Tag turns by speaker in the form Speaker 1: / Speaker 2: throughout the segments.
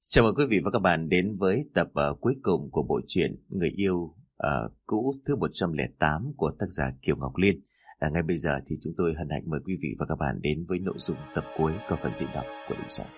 Speaker 1: Chào mừng quý vị và các bạn đến với tập cuối cùng của bộ truyện Người yêu cũ thứ 108 của tác giả Kiều Ngọc Liên. Ngay bây giờ thì chúng tôi hân hạnh mời quý vị và các bạn đến với nội dung tập cuối của phần diễn đọc của Đình Soạn.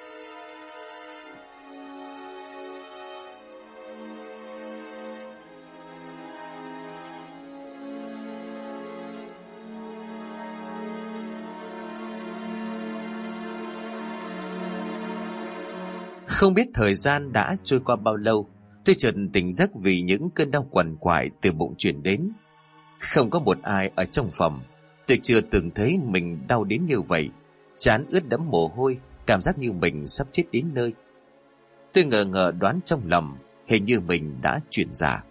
Speaker 1: Không biết thời gian đã trôi qua bao lâu, tôi chợt tỉnh giấc vì những cơn đau quằn quại từ bụng truyền đến. Không có một ai ở trong phòng. Tôi chưa từng thấy mình đau đến như vậy. Trán ướt đẫm mồ hôi, cảm giác như mình sắp chết đến nơi. Tôi ngờ ngợ đoán trong lòng, hình như mình đã chuyển dạ.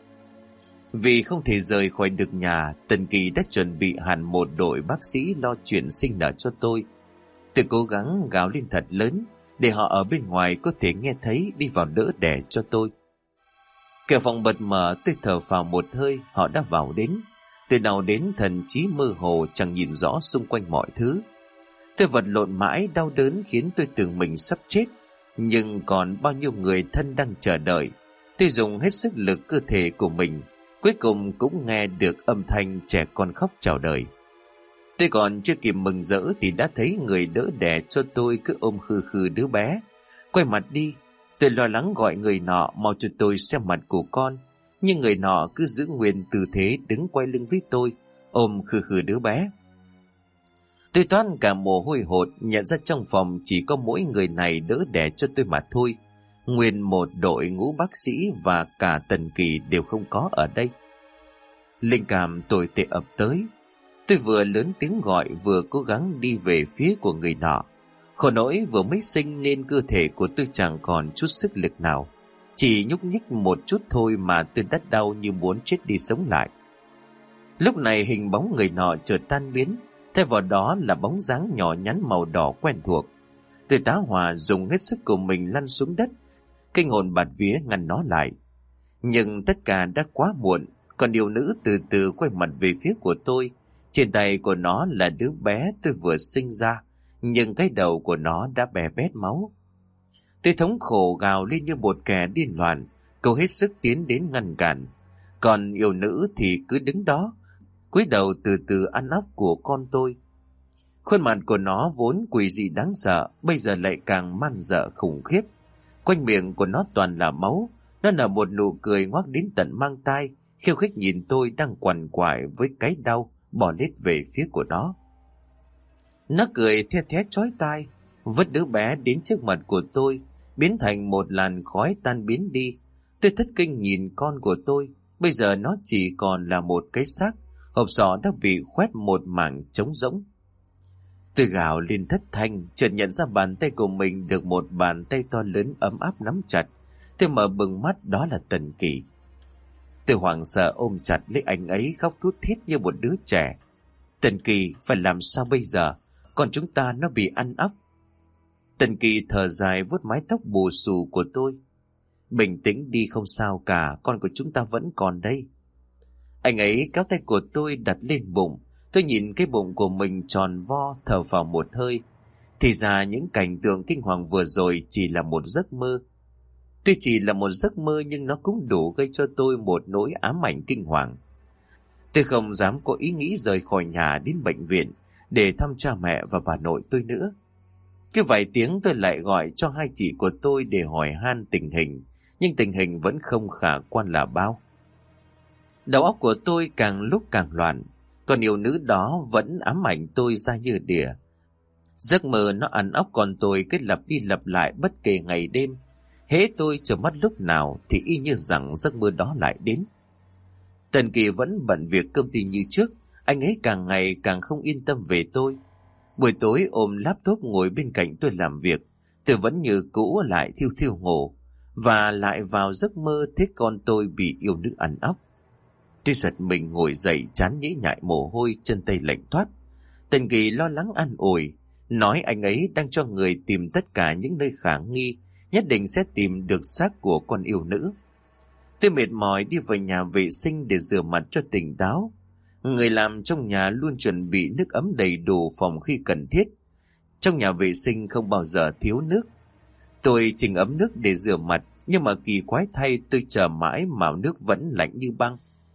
Speaker 1: Vì không thể rời khỏi được nhà, Tần Kỳ đã chuẩn bị hẳn một đội bác sĩ lo chuyện sinh nở cho tôi. Tôi cố gắng gào lên thật lớn, để họ ở bên ngoài có thể nghe thấy đi vào đỡ đẻ cho tôi. Cửa phòng bật mở, tôi thở phào một hơi, họ đã vào đến. Từ nào đến thần trí mơ hồ, chẳng nhìn rõ xung quanh mọi thứ. Tôi vật lộn mãi, đau đớn khiến tôi tưởng mình sắp chết. Nhưng còn bao nhiêu người thân đang chờ đợi. Tôi dùng hết sức lực cơ thể của mình, cuối cùng cũng nghe được âm thanh trẻ con khóc chào đời. Tôi còn chưa kịp mừng rỡ thì đã thấy người đỡ đẻ cho tôi cứ ôm khư khư đứa bé. Quay mặt đi, tôi lo lắng gọi người nọ mau cho tôi xem mặt của con. Nhưng người nọ cứ giữ nguyên tư thế đứng quay lưng với tôi, ôm khư khư đứa bé. Tôi toán cả mồ hôi hột, nhận ra trong phòng chỉ có mỗi người này đỡ đẻ cho tôi mà thôi. Nguyên một đội ngũ bác sĩ và cả Tần Kỳ đều không có ở đây. Linh cảm tồi tệ ập tới. Tôi vừa lớn tiếng gọi vừa cố gắng đi về phía của người nọ. Khổ nỗi vừa mới sinh nên cơ thể của tôi chẳng còn chút sức lực nào. Chỉ nhúc nhích một chút thôi mà tôi đã đau như muốn chết đi sống lại. Lúc này hình bóng người nọ chợt tan biến, thay vào đó là bóng dáng nhỏ nhắn màu đỏ quen thuộc. Tôi tá hỏa dùng hết sức của mình lăn xuống đất, kinh hồn bạt vía ngăn nó lại. Nhưng tất cả đã quá muộn, còn điều nữ từ từ quay mặt về phía của tôi. Trên tay của nó là đứa bé tôi vừa sinh ra, nhưng cái đầu của nó đã bè bét máu. Tôi thống khổ gào lên như một kẻ điên loạn, cố hết sức tiến đến ngăn cản. Còn yêu nữ thì cứ đứng đó, cúi đầu từ từ ăn óc của con tôi. Khuôn mặt của nó vốn quỷ dị đáng sợ, bây giờ lại càng man dợ khủng khiếp. Quanh miệng của nó toàn là máu, nó nở một nụ cười ngoác đến tận mang tai, khiêu khích nhìn tôi đang quằn quại với cái đau, bỏ lết về phía của nó. Nó cười the thé chói tai, vứt đứa bé đến trước mặt của tôi, biến thành một làn khói tan biến đi. Tôi thất kinh nhìn con của tôi, bây giờ nó chỉ còn là một cái xác, hộp sọ đã bị khoét một mảng trống rỗng. Tôi gào lên thất thanh, chợt nhận ra bàn tay của mình được một bàn tay to lớn ấm áp nắm chặt. Tôi mở bừng mắt, đó là Tần Kỳ. Tôi hoảng sợ ôm chặt lấy anh ấy, khóc thút thít như một đứa trẻ. Tần Kỳ, phải làm sao bây giờ? Con chúng ta nó bị ăn óc. Tần Kỳ thở dài vuốt mái tóc bù xù của tôi. Bình tĩnh đi, không sao cả, con của chúng ta vẫn còn đây. Anh ấy kéo tay của tôi đặt lên bụng. Tôi nhìn cái bụng của mình tròn vo, thở phào một hơi. Thì ra những cảnh tượng kinh hoàng vừa rồi chỉ là một giấc mơ. Tuy chỉ là một giấc mơ nhưng nó cũng đủ gây cho tôi một nỗi ám ảnh kinh hoàng. Tôi không dám có ý nghĩ rời khỏi nhà đến bệnh viện để thăm cha mẹ và bà nội tôi nữa. Cứ vài tiếng tôi lại gọi cho hai chị của tôi để hỏi han tình hình, nhưng tình hình vẫn không khả quan là bao. Đầu óc của tôi càng lúc càng loạn, còn yêu nữ đó vẫn ám ảnh tôi ra như đỉa. Giấc mơ nó ăn óc con tôi cứ lặp đi lặp lại bất kể ngày đêm. Hễ tôi chợp mắt lúc nào thì y như rằng giấc mơ đó lại đến. Tần Kỳ vẫn bận việc công ty như trước, anh ấy càng ngày càng không yên tâm về tôi. Buổi tối ôm laptop ngồi bên cạnh tôi làm việc, tôi vẫn như cũ lại thiêu thiêu ngủ, và lại vào giấc mơ thấy con tôi bị yêu nữ ăn óc. Tôi giật mình ngồi dậy, trán nhễ nhại mồ hôi, chân tay lạnh toát. Tần Kỳ lo lắng an ủi, nói anh ấy đang cho người tìm tất cả những nơi khả nghi, nhất định sẽ tìm được xác của con yêu nữ. Tôi mệt mỏi đi vào nhà vệ sinh để rửa mặt cho tỉnh táo. Người làm trong nhà luôn chuẩn bị nước ấm đầy đủ phòng khi cần thiết. Trong nhà vệ sinh không bao giờ thiếu nước. Tôi chỉnh ấm nước để rửa mặt, nhưng mà kỳ quái thay tôi chờ mãi mà nước vẫn lạnh như băng.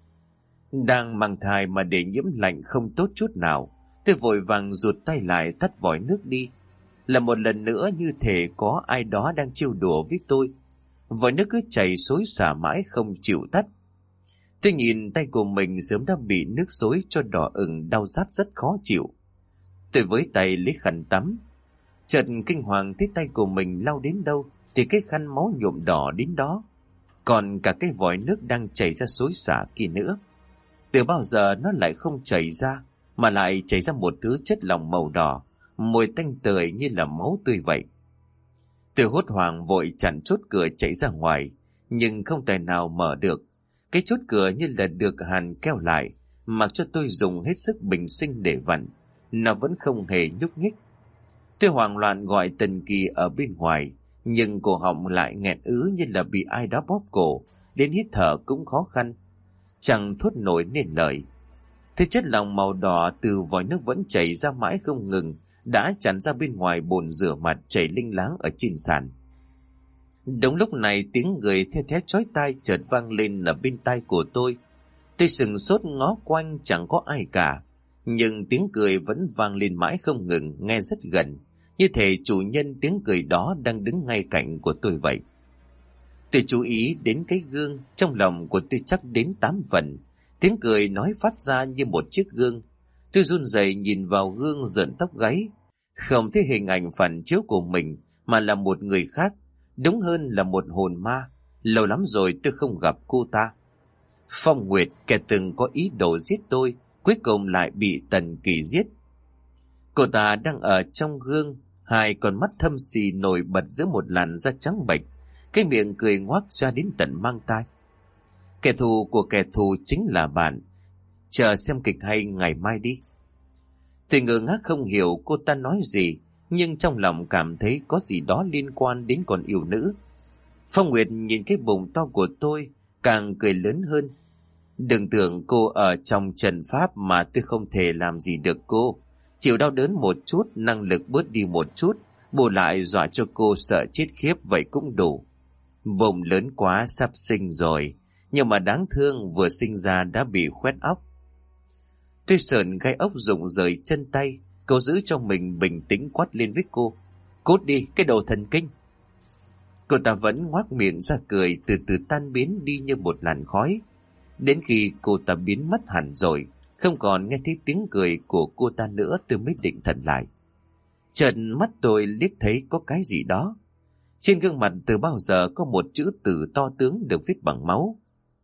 Speaker 1: Đang mang thai mà để nhiễm lạnh không tốt chút nào. Tôi vội vàng rụt tay lại tắt vòi nước đi. Là một lần nữa như thể có ai đó đang trêu đùa với tôi. Vòi nước cứ chảy xối xả mãi không chịu tắt. Tôi nhìn tay của mình sớm đã bị nước xối cho đỏ ửng, đau rát rất khó chịu. Tôi với tay lấy khăn tắm. Chợt kinh hoàng thấy tay của mình lau đến đâu thì cái khăn máu nhuộm đỏ đến đó. Còn cả cái vòi nước đang chảy ra xối xả kia nữa. Từ bao giờ nó lại không chảy ra, mà lại chảy ra một thứ chất lỏng màu đỏ, mùi tanh tưởi như là máu tươi vậy. Tôi hốt hoảng vội chặn chốt cửa chạy ra ngoài, nhưng không tài nào mở được. Cái chốt cửa như là được hàn keo lại, mặc cho tôi dùng hết sức bình sinh để vặn, nó vẫn không hề nhúc nhích. Tôi hoảng loạn gọi Tần Kỳ ở bên ngoài, nhưng cổ họng lại nghẹn ứ như là bị ai đó bóp cổ, đến hít thở cũng khó khăn, chẳng thốt nổi nên lời. Thế chất lỏng màu đỏ từ vòi nước vẫn chảy ra mãi không ngừng, đã tràn ra bên ngoài bồn rửa mặt chảy linh láng ở trên sàn. Đúng lúc này tiếng người the thé chói tai chợt vang lên ở bên tai của tôi. Tôi sừng sốt ngó quanh chẳng có ai cả, nhưng tiếng cười vẫn vang lên mãi không ngừng, nghe rất gần, như thể chủ nhân tiếng cười đó đang đứng ngay cạnh của tôi vậy. Tôi chú ý đến cái gương, trong lòng của tôi chắc đến 8 phần. Tiếng cười nói phát ra như một chiếc gương. Tôi run rẩy nhìn vào gương rợn tóc gáy. Không thấy hình ảnh phản chiếu của mình, mà là một người khác. Đúng hơn là một hồn ma. Lâu lắm rồi tôi không gặp cô ta. Phong Nguyệt, kẻ từng có ý đồ giết tôi, cuối cùng lại bị Tần Kỳ giết. Cô ta đang ở trong gương, hai con mắt thâm xì nổi bật giữa một làn da trắng bệch, cái miệng cười ngoác ra đến tận mang tai. Kẻ thù của kẻ thù chính là bạn. Chờ xem kịch hay ngày mai đi. Tôi ngơ ngác không hiểu cô ta nói gì, nhưng trong lòng cảm thấy có gì đó liên quan đến con yêu nữ. Phong Nguyệt nhìn cái bụng to của tôi, càng cười lớn hơn. Đừng tưởng cô ở trong trận pháp mà tôi không thể làm gì được cô. Chịu đau đớn một chút, năng lực bớt đi một chút, bù lại dọa cho cô sợ chết khiếp vậy cũng đủ. Bụng lớn quá sắp sinh rồi, nhưng mà đáng thương vừa sinh ra đã bị khoét óc. Tôi sờn gai ốc rụng rời chân tay, cô giữ cho mình bình tĩnh quát lên với cô. Cút đi, cái đồ thần kinh. Cô ta vẫn ngoác miệng ra cười, từ từ tan biến đi như một làn khói. Đến khi cô ta biến mất hẳn rồi, không còn nghe thấy tiếng cười của cô ta nữa, tôi mới định thần lại. Chợt mắt tôi liếc thấy có cái gì đó. Trên gương mặt từ bao giờ có một chữ từ to tướng được viết bằng máu.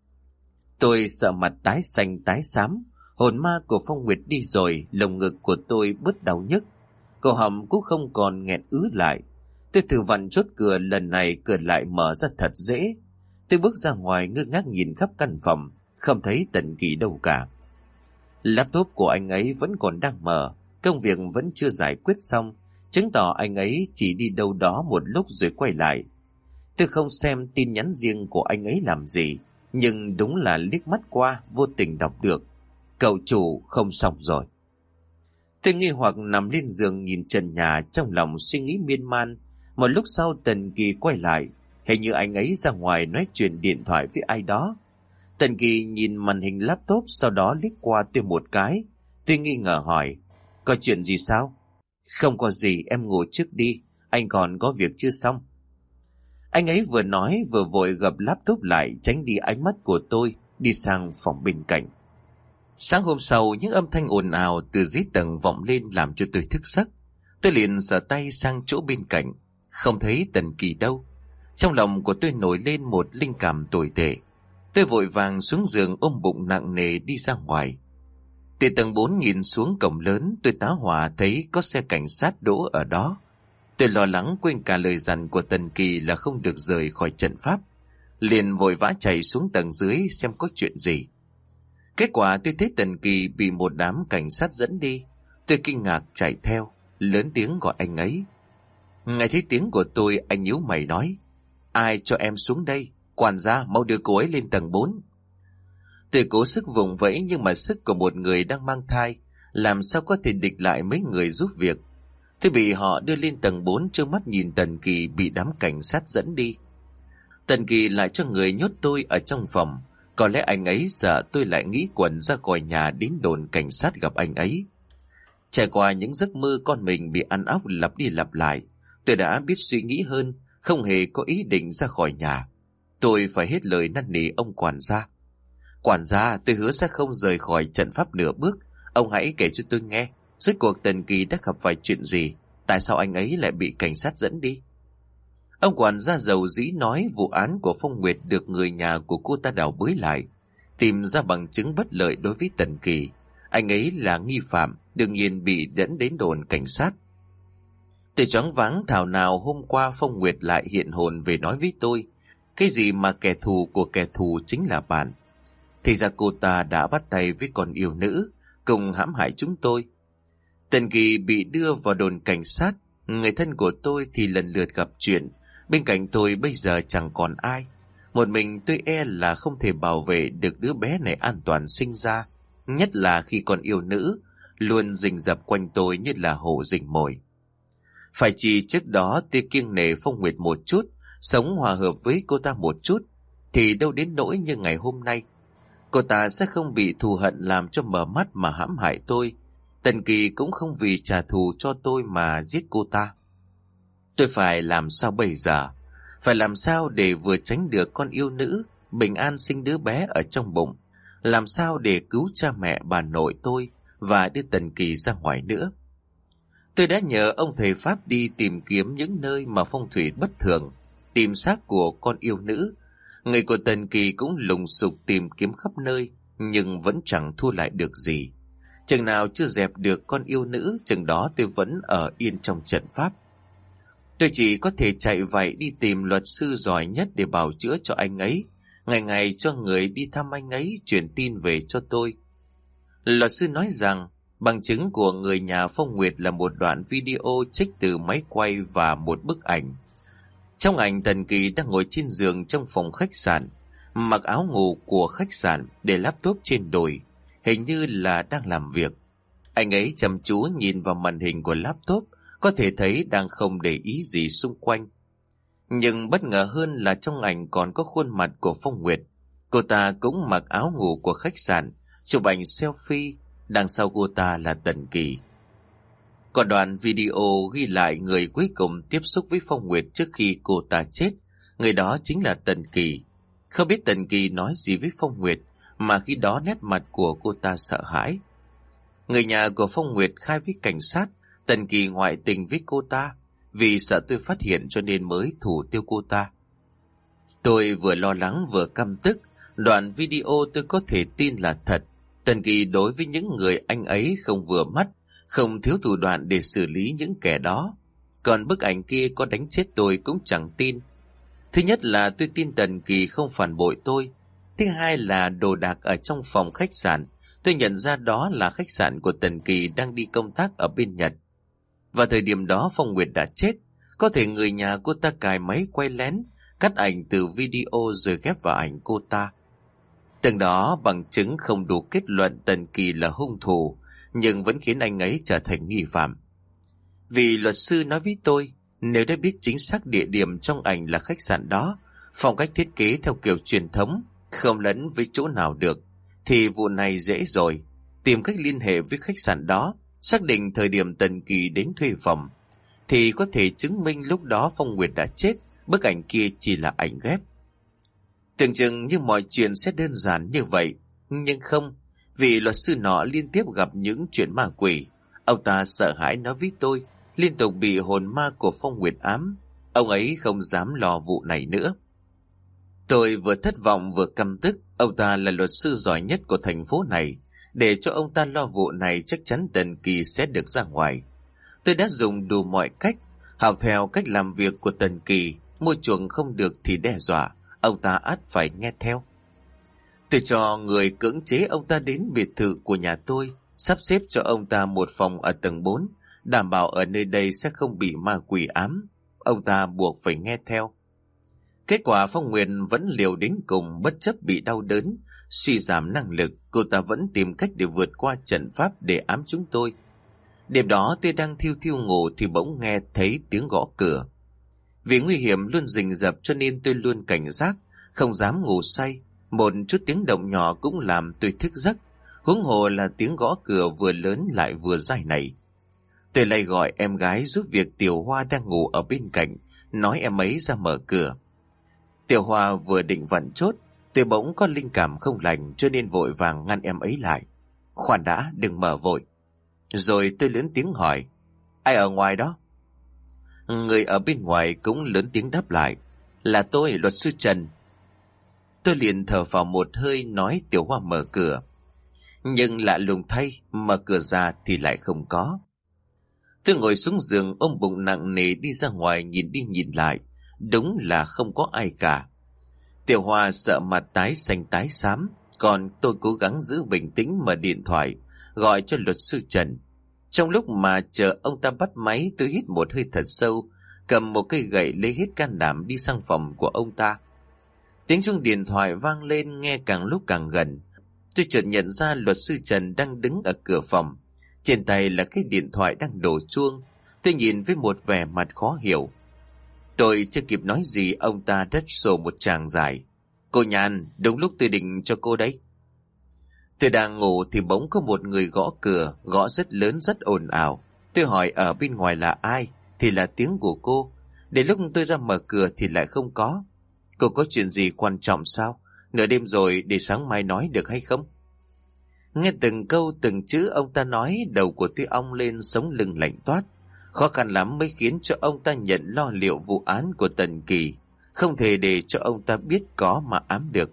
Speaker 1: Tôi sợ mặt tái xanh tái xám. Hồn ma của Phong Nguyệt đi rồi, lồng ngực của tôi bớt đau nhức. Cổ họng cũng không còn nghẹn ứ lại. Tôi thử vặn chốt cửa, lần này cửa lại mở ra thật dễ. Tôi bước ra ngoài ngơ ngác nhìn khắp căn phòng, không thấy Tần Kỳ đâu cả. Laptop của anh ấy vẫn còn đang mở, công việc vẫn chưa giải quyết xong, chứng tỏ anh ấy chỉ đi đâu đó một lúc rồi quay lại. Tôi không xem tin nhắn riêng của anh ấy làm gì, nhưng đúng là liếc mắt qua vô tình đọc được. Cậu chủ không xong rồi. Tôi nghi hoặc nằm lên giường nhìn trần nhà, trong lòng suy nghĩ miên man. Một lúc sau Tần Kỳ quay lại, hình như anh ấy ra ngoài nói chuyện điện thoại với ai đó. Tần Kỳ nhìn màn hình laptop, sau đó liếc qua tôi một cái. Tôi nghi ngờ hỏi, có chuyện gì sao? Không có gì, em ngủ trước đi, anh còn có việc chưa xong. Anh ấy vừa nói vừa vội gập laptop lại, tránh đi ánh mắt của tôi, đi sang phòng bên cạnh. Sáng hôm sau, những âm thanh ồn ào từ dưới tầng vọng lên làm cho tôi thức giấc. Tôi liền giở tay sang chỗ bên cạnh, không thấy Tần Kỳ đâu. Trong lòng của tôi nổi lên một linh cảm tồi tệ. Tôi vội vàng xuống giường ôm bụng nặng nề đi ra ngoài. Từ tầng 4 nhìn xuống cổng lớn, tôi tá hỏa thấy có xe cảnh sát đỗ ở đó. Tôi lo lắng quên cả lời dặn của Tần Kỳ là không được rời khỏi trận pháp, liền vội vã chạy xuống tầng dưới xem có chuyện gì. Kết quả tôi thấy Tần Kỳ bị một đám cảnh sát dẫn đi. Tôi kinh ngạc chạy theo, lớn tiếng gọi anh ấy. Nghe thấy tiếng của tôi, anh nhíu mày nói, ai cho em xuống đây? Quản gia, mau đưa cô ấy lên tầng 4. Tôi cố sức vùng vẫy, nhưng mà sức của một người đang mang thai làm sao có thể địch lại mấy người giúp việc. Tôi bị họ đưa lên tầng 4, trơ mắt nhìn Tần Kỳ bị đám cảnh sát dẫn đi. Tần Kỳ lại cho người nhốt tôi ở trong phòng. Có lẽ anh ấy sợ tôi lại nghĩ quẩn ra khỏi nhà đến đồn cảnh sát gặp anh ấy. Trải qua những giấc mơ con mình bị ăn óc lặp đi lặp lại, tôi đã biết suy nghĩ hơn, không hề có ý định ra khỏi nhà. Tôi phải hết lời năn nỉ ông quản gia. Quản gia, tôi hứa sẽ không rời khỏi trận pháp nửa bước. Ông hãy kể cho tôi nghe, rốt cuộc Tần Kỳ đã gặp phải chuyện gì? Tại sao anh ấy lại bị cảnh sát dẫn đi? Ông quản gia dầu dĩ nói vụ án của Phong Nguyệt được người nhà của cô ta đào bới lại, tìm ra bằng chứng bất lợi đối với Tần Kỳ. Anh ấy là nghi phạm, đương nhiên bị dẫn đến đồn cảnh sát. Tôi choáng váng, thảo nào hôm qua Phong Nguyệt lại hiện hồn về nói với tôi, cái gì mà kẻ thù của kẻ thù chính là bạn. Thì ra cô ta đã bắt tay với con yêu nữ, cùng hãm hại chúng tôi. Tần Kỳ bị đưa vào đồn cảnh sát, người thân của tôi thì lần lượt gặp chuyện. Bên cạnh tôi bây giờ chẳng còn ai. Một mình tôi e là không thể bảo vệ được đứa bé này an toàn sinh ra, nhất là khi con yêu nữ luôn rình rập quanh tôi như là hổ rình mồi. Phải chỉ trước đó tôi kiêng nể Phong Nguyệt một chút, sống hòa hợp với cô ta một chút, thì đâu đến nỗi như ngày hôm nay. Cô ta sẽ không bị thù hận làm cho mờ mắt mà hãm hại tôi. Tần Kỳ cũng không vì trả thù cho tôi mà giết cô ta. Tôi phải làm sao bây giờ? Phải làm sao để vừa tránh được con yêu nữ bình an sinh đứa bé ở trong bụng? Làm sao để cứu cha mẹ bà nội tôi và đưa Tần Kỳ ra ngoài nữa? Tôi đã nhờ ông thầy Pháp đi tìm kiếm những nơi mà phong thủy bất thường, tìm xác của con yêu nữ. Người của Tần Kỳ cũng lùng sục tìm kiếm khắp nơi, nhưng vẫn chẳng thu lại được gì. Chừng nào chưa dẹp được con yêu nữ, chừng đó tôi vẫn ở yên trong trận pháp. Tôi chỉ có thể chạy vậy đi tìm luật sư giỏi nhất để bào chữa cho anh ấy, ngày ngày cho người đi thăm anh ấy truyền tin về cho tôi. Luật sư nói rằng bằng chứng của người nhà Phong Nguyệt là một đoạn video trích từ máy quay và một bức ảnh. Trong ảnh, Tần Kỳ đang ngồi trên giường trong phòng khách sạn, mặc áo ngủ của khách sạn, để laptop trên đùi, hình như là đang làm việc. Anh ấy chăm chú nhìn vào màn hình của laptop, có thể thấy đang không để ý gì xung quanh. Nhưng bất ngờ hơn là trong ảnh còn có khuôn mặt của Phong Nguyệt. Cô ta cũng mặc áo ngủ của khách sạn, chụp ảnh selfie, đằng sau cô ta là Tần Kỳ. Còn đoạn video ghi lại người cuối cùng tiếp xúc với Phong Nguyệt trước khi cô ta chết, người đó chính là Tần Kỳ. Không biết Tần Kỳ nói gì với Phong Nguyệt mà khi đó nét mặt của cô ta sợ hãi. Người nhà của Phong Nguyệt khai với cảnh sát Tần Kỳ ngoại tình với cô ta, vì sợ tôi phát hiện cho nên mới thủ tiêu cô ta. Tôi vừa lo lắng vừa căm tức. Đoạn video tôi có thể tin là thật. Tần Kỳ đối với những người anh ấy không vừa mắt, không thiếu thủ đoạn để xử lý những kẻ đó. Còn bức ảnh kia có đánh chết tôi cũng chẳng tin. Thứ nhất là tôi tin Tần Kỳ không phản bội tôi. Thứ hai là đồ đạc ở trong phòng khách sạn, tôi nhận ra đó là khách sạn của Tần Kỳ đang đi công tác ở bên Nhật. Vào thời điểm đó Phong Nguyệt đã chết, có thể người nhà cô ta cài máy quay lén, cắt ảnh từ video rồi ghép vào ảnh cô ta. Từng đó bằng chứng không đủ kết luận Tần Kỳ là hung thủ, nhưng vẫn khiến anh ấy trở thành nghi phạm. Vì luật sư nói với tôi, nếu đã biết chính xác địa điểm trong ảnh là khách sạn đó, phong cách thiết kế theo kiểu truyền thống, không lẫn với chỗ nào được, thì vụ này dễ rồi. Tìm cách liên hệ với khách sạn đó, xác định thời điểm Tần Kỳ đến thuê phòng, thì có thể chứng minh lúc đó Phong Nguyệt đã chết, bức ảnh kia chỉ là ảnh ghép. Tưởng chừng như mọi chuyện sẽ đơn giản như vậy, nhưng không, vì luật sư nọ liên tiếp gặp những chuyện ma quỷ. Ông ta sợ hãi nói với tôi, liên tục bị hồn ma của Phong Nguyệt ám, ông ấy không dám lo vụ này nữa. Tôi vừa thất vọng vừa căm tức. Ông ta là luật sư giỏi nhất của thành phố này, để cho ông ta lo vụ này chắc chắn Tần Kỳ sẽ được ra ngoài. Tôi đã dùng đủ mọi cách, học theo cách làm việc của Tần Kỳ, mua chuộc không được thì đe dọa, ông ta ắt phải nghe theo. Tôi cho người cưỡng chế ông ta đến biệt thự của nhà tôi, sắp xếp cho ông ta một phòng ở tầng 4, đảm bảo ở nơi đây sẽ không bị ma quỷ ám. Ông ta buộc phải nghe theo. Kết quả Phong Nguyệt vẫn liều đến cùng, bất chấp bị đau đớn, suy giảm năng lực, cô ta vẫn tìm cách để vượt qua trận pháp để ám chúng tôi. Đêm đó tôi đang thiêu thiêu ngủ thì bỗng nghe thấy tiếng gõ cửa. Vì nguy hiểm luôn rình rập cho nên tôi luôn cảnh giác, không dám ngủ say. Một chút tiếng động nhỏ cũng làm tôi thức giấc, huống hồ là tiếng gõ cửa vừa lớn lại vừa dài này. Tôi lại gọi em gái giúp việc Tiểu Hoa đang ngủ ở bên cạnh, nói em ấy ra mở cửa. Tiểu Hoa vừa định vặn chốt, tôi bỗng có linh cảm không lành cho nên vội vàng ngăn em ấy lại. Khoan đã, đừng mở vội. Rồi tôi lớn tiếng hỏi, ai ở ngoài đó? Người ở bên ngoài cũng lớn tiếng đáp lại, là tôi, luật sư Trần. Tôi liền thở phào một hơi nói Tiểu Hoa mở cửa. Nhưng lạ lùng thay, mở cửa ra thì lại không có. Tôi ngồi xuống giường ôm bụng nặng nề đi ra ngoài nhìn đi nhìn lại, đúng là không có ai cả. Tiểu Hoa sợ mặt tái xanh tái xám, còn tôi cố gắng giữ bình tĩnh mở điện thoại, gọi cho luật sư Trần. Trong lúc mà chờ ông ta bắt máy, tôi hít một hơi thật sâu, cầm một cây gậy lấy hết can đảm đi sang phòng của ông ta. Tiếng chuông điện thoại vang lên nghe càng lúc càng gần. Tôi chợt nhận ra luật sư Trần đang đứng ở cửa phòng. Trên tay là cái điện thoại đang đổ chuông. Tôi nhìn với một vẻ mặt khó hiểu. Tôi chưa kịp nói gì, ông ta đã sổ một tràng dài. Cô Nhàn, đúng lúc tôi định cho cô đấy. Tôi đang ngủ thì bỗng có một người gõ cửa, gõ rất lớn rất ồn ào. Tôi hỏi ở bên ngoài là ai, thì là tiếng của cô. Đến lúc tôi ra mở cửa thì lại không có. Cô có chuyện gì quan trọng sao? Nửa đêm rồi, để sáng mai nói được hay không? Nghe từng câu từng chữ ông ta nói, đầu của tôi ong lên, sống lưng lạnh toát. Khó khăn lắm mới khiến cho ông ta nhận lo liệu vụ án của Tần Kỳ. Không thể để cho ông ta biết có mà ám được.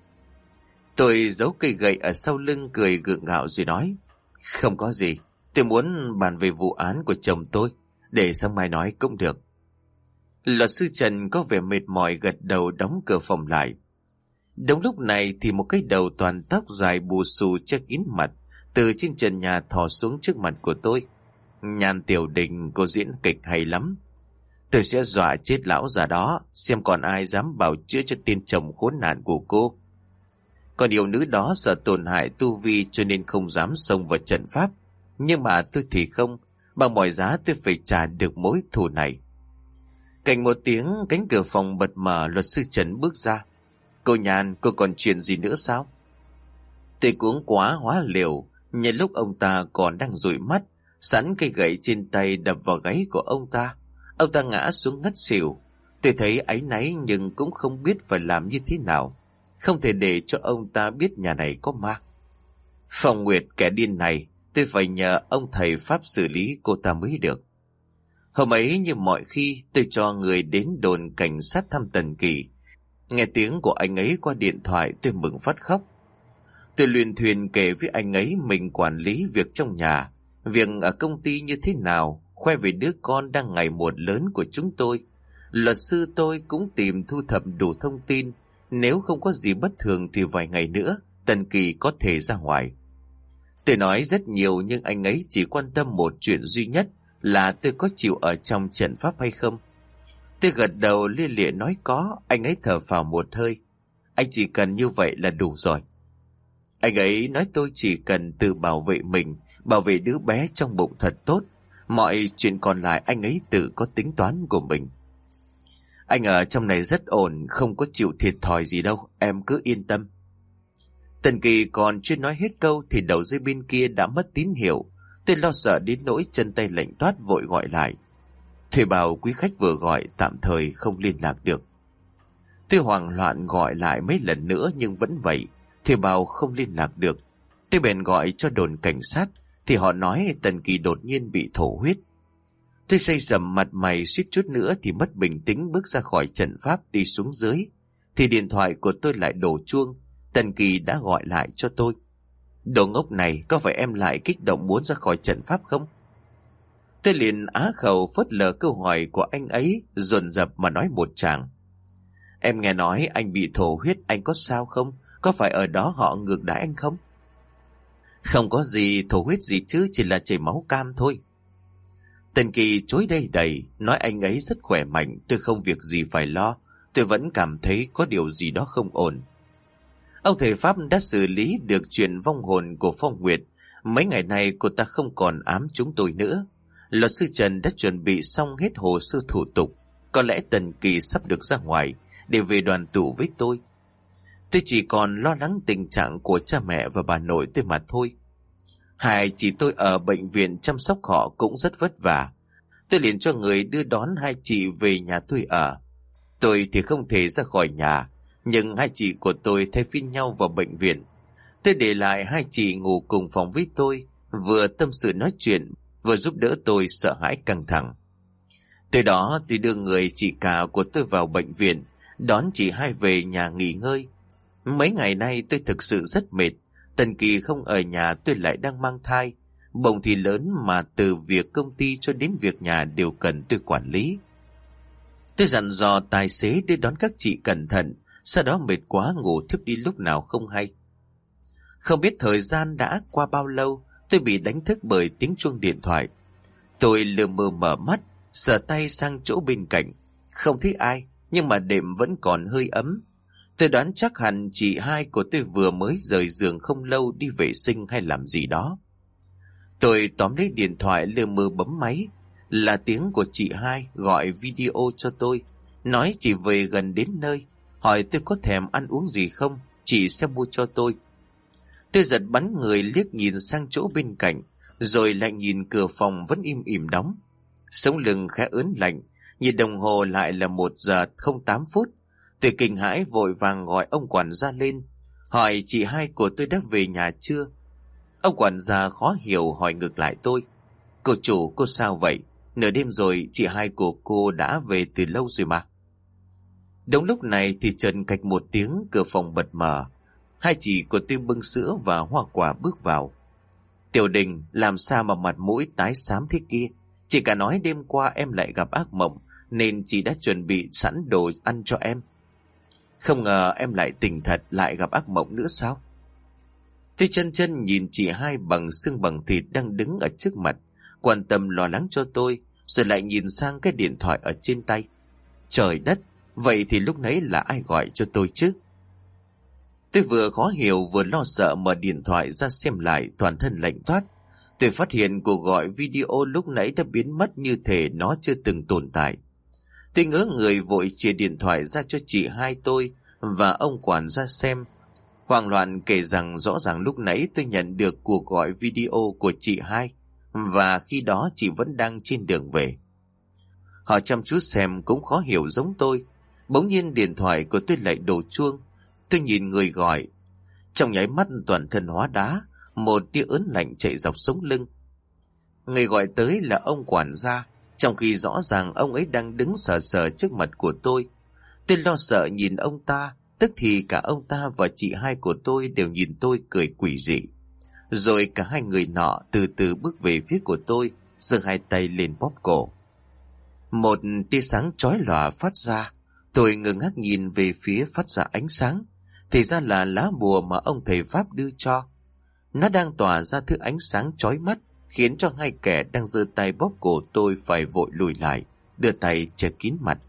Speaker 1: Tôi giấu cây gậy ở sau lưng cười gượng gạo rồi nói, không có gì, tôi muốn bàn về vụ án của chồng tôi, để sáng mai nói cũng được. Luật sư Trần có vẻ mệt mỏi gật đầu đóng cửa phòng lại. Đúng lúc này thì một cái đầu toàn tóc dài bù xù che kín mặt từ trên trần nhà thò xuống trước mặt của tôi. Nhàn Tiểu Đình, cô diễn kịch hay lắm. Tôi sẽ dọa chết lão già đó, xem còn ai dám bào chữa cho tên chồng khốn nạn của cô. Còn yêu nữ đó sợ tổn hại tu vi cho nên không dám xông vào trận pháp. Nhưng mà tôi thì không, bằng mọi giá tôi phải trả được mối thù này. Cạnh một tiếng, cánh cửa phòng bật mở, luật sư Trần bước ra. Cô Nhàn, cô còn chuyện gì nữa sao? Tôi cuống quá hóa liều, nhân lúc ông ta còn đang dụi mắt, sẵn cây gậy trên tay đập vào gáy của ông ta. Ông ta ngã xuống ngất xỉu. Tôi thấy áy náy nhưng cũng không biết phải làm như thế nào. Không thể để cho ông ta biết nhà này có ma. Phong Nguyệt, kẻ điên này, tôi phải nhờ ông thầy Pháp xử lý cô ta mới được. Hôm ấy như mọi khi, tôi cho người đến đồn cảnh sát thăm Tần Kỳ. Nghe tiếng của anh ấy qua điện thoại, tôi mừng phát khóc. Tôi luyên thuyền kể với anh ấy mình quản lý việc trong nhà, việc ở công ty như thế nào, khoe về đứa con đang ngày một lớn của chúng tôi. Luật sư tôi cũng tìm thu thập đủ thông tin. Nếu không có gì bất thường thì vài ngày nữa, Tần Kỳ có thể ra ngoài. Tôi nói rất nhiều nhưng anh ấy chỉ quan tâm một chuyện duy nhất là tôi có chịu ở trong trận pháp hay không. Tôi gật đầu lia lịa nói có, anh ấy thở phào một hơi. Anh chỉ cần như vậy là đủ rồi. Anh ấy nói tôi chỉ cần tự bảo vệ mình, bảo vệ đứa bé trong bụng thật tốt. Mọi chuyện còn lại anh ấy tự có tính toán của mình. Anh ở trong này rất ổn, không có chịu thiệt thòi gì đâu, em cứ yên tâm. Tần Kỳ còn chưa nói hết câu thì đầu dây bên kia đã mất tín hiệu. Tôi lo sợ đến nỗi chân tay lạnh toát vội gọi lại. Thầy bảo quý khách vừa gọi tạm thời không liên lạc được. Tôi hoảng loạn gọi lại mấy lần nữa nhưng vẫn vậy. Thầy bảo không liên lạc được. Tôi bèn gọi cho đồn cảnh sát thì họ nói Tần Kỳ đột nhiên bị thổ huyết. Tôi xây sầm mặt mày suýt chút nữa thì mất bình tĩnh bước ra khỏi trận pháp đi xuống dưới. Thì điện thoại của tôi lại đổ chuông. Tần Kỳ đã gọi lại cho tôi. Đồ ngốc này, có phải em lại kích động muốn ra khỏi trận pháp không? Tôi liền á khẩu phớt lờ câu hỏi của anh ấy, dồn dập mà nói một tràng. Em nghe nói anh bị thổ huyết, anh có sao không? Có phải ở đó họ ngược đãi anh không? Không có gì, thổ huyết gì chứ, chỉ là chảy máu cam thôi. Tần Kỳ chối đây đầy, nói anh ấy rất khỏe mạnh, tôi không việc gì phải lo. Tôi vẫn cảm thấy có điều gì đó không ổn. Ông thầy Pháp đã xử lý được chuyện vong hồn của Phong Nguyệt. Mấy ngày nay cô ta không còn ám chúng tôi nữa. Luật sư Trần đã chuẩn bị xong hết hồ sơ thủ tục. Có lẽ Tần Kỳ sắp được ra ngoài để về đoàn tụ với tôi. Tôi chỉ còn lo lắng tình trạng của cha mẹ và bà nội tôi mà thôi. Hai chị tôi ở bệnh viện chăm sóc họ cũng rất vất vả. Tôi liền cho người đưa đón hai chị về nhà tôi ở. Tôi thì không thể ra khỏi nhà, nhưng hai chị của tôi thay phiên nhau vào bệnh viện. Tôi để lại hai chị ngủ cùng phòng với tôi, vừa tâm sự nói chuyện, vừa giúp đỡ tôi sợ hãi căng thẳng. Từ đó tôi đưa người chị cả của tôi vào bệnh viện, đón chị hai về nhà nghỉ ngơi. Mấy ngày nay tôi thực sự rất mệt. Tần Kỳ không ở nhà, tôi lại đang mang thai. Bụng thì lớn mà từ việc công ty cho đến việc nhà đều cần tôi quản lý. Tôi dặn dò tài xế đưa đón các chị cẩn thận, sau đó mệt quá ngủ thiếp đi lúc nào không hay. Không biết thời gian đã qua bao lâu, tôi bị đánh thức bởi tiếng chuông điện thoại. Tôi lờ mờ mở mắt, sờ tay sang chỗ bên cạnh. Không thấy ai, nhưng mà đêm vẫn còn hơi ấm. Tôi đoán chắc hẳn chị hai của tôi vừa mới rời giường không lâu đi vệ sinh hay làm gì đó. Tôi tóm lấy điện thoại lờ mờ bấm máy. Là tiếng của chị hai gọi video cho tôi, nói chị về gần đến nơi, hỏi tôi có thèm ăn uống gì không, chị sẽ mua cho tôi. Tôi giật bắn người liếc nhìn sang chỗ bên cạnh, rồi lại nhìn cửa phòng vẫn im ỉm đóng. Sống lưng khẽ ớn lạnh, nhìn đồng hồ lại là 1:08. Tôi kinh hãi vội vàng gọi ông quản gia lên, hỏi chị hai của tôi đã về nhà chưa. Ông quản gia khó hiểu hỏi ngược lại tôi: Cô chủ, cô sao vậy? Nửa đêm rồi, chị hai của cô đã về từ lâu rồi mà. Đúng lúc này thì chợt cạch một tiếng, cửa phòng bật mở. Hai chị của tôi bưng sữa và hoa quả bước vào. Tiểu Đình, làm sao mà mặt mũi tái xám thế kia? Chị cả nói đêm qua em lại gặp ác mộng, nên chị đã chuẩn bị sẵn đồ ăn cho em. Không ngờ em lại tỉnh thật, lại gặp ác mộng nữa sao? Tôi chân chân nhìn chị hai bằng xương bằng thịt đang đứng ở trước mặt, quan tâm lo lắng cho tôi, rồi lại nhìn sang cái điện thoại ở trên tay. Trời đất, vậy thì lúc nãy là ai gọi cho tôi chứ? Tôi vừa khó hiểu vừa lo sợ mở điện thoại ra xem lại, toàn thân lạnh toát. Tôi phát hiện cuộc gọi video lúc nãy đã biến mất như thể nó chưa từng tồn tại. Tôi ngỡ người vội chia điện thoại ra cho chị hai tôi và ông quản gia xem. Hoang loạn kể rằng rõ ràng lúc nãy tôi nhận được cuộc gọi video của chị hai, và khi đó chị vẫn đang trên đường về. Họ chăm chút xem cũng khó hiểu giống tôi. Bỗng nhiên điện thoại của tôi lại đổ chuông. Tôi nhìn người gọi, trong nháy mắt toàn thân hóa đá, một tia ớn lạnh chạy dọc sống lưng. Người gọi tới là ông quản gia, trong khi rõ ràng ông ấy đang đứng sờ sờ trước mặt của tôi. Tôi lo sợ nhìn ông ta, tức thì cả ông ta và chị hai của tôi đều nhìn tôi cười quỷ dị. Rồi cả hai người nọ từ từ bước về phía của tôi, giơ hai tay lên bóp cổ. Một tia sáng chói lòa phát ra. Tôi ngơ ngác nhìn về phía phát ra ánh sáng. Thì ra là lá bùa mà ông thầy Pháp đưa cho. Nó đang tỏa ra thứ ánh sáng chói mắt, khiến cho hai kẻ đang giơ tay bóp cổ tôi phải vội lùi lại, đưa tay che kín mặt.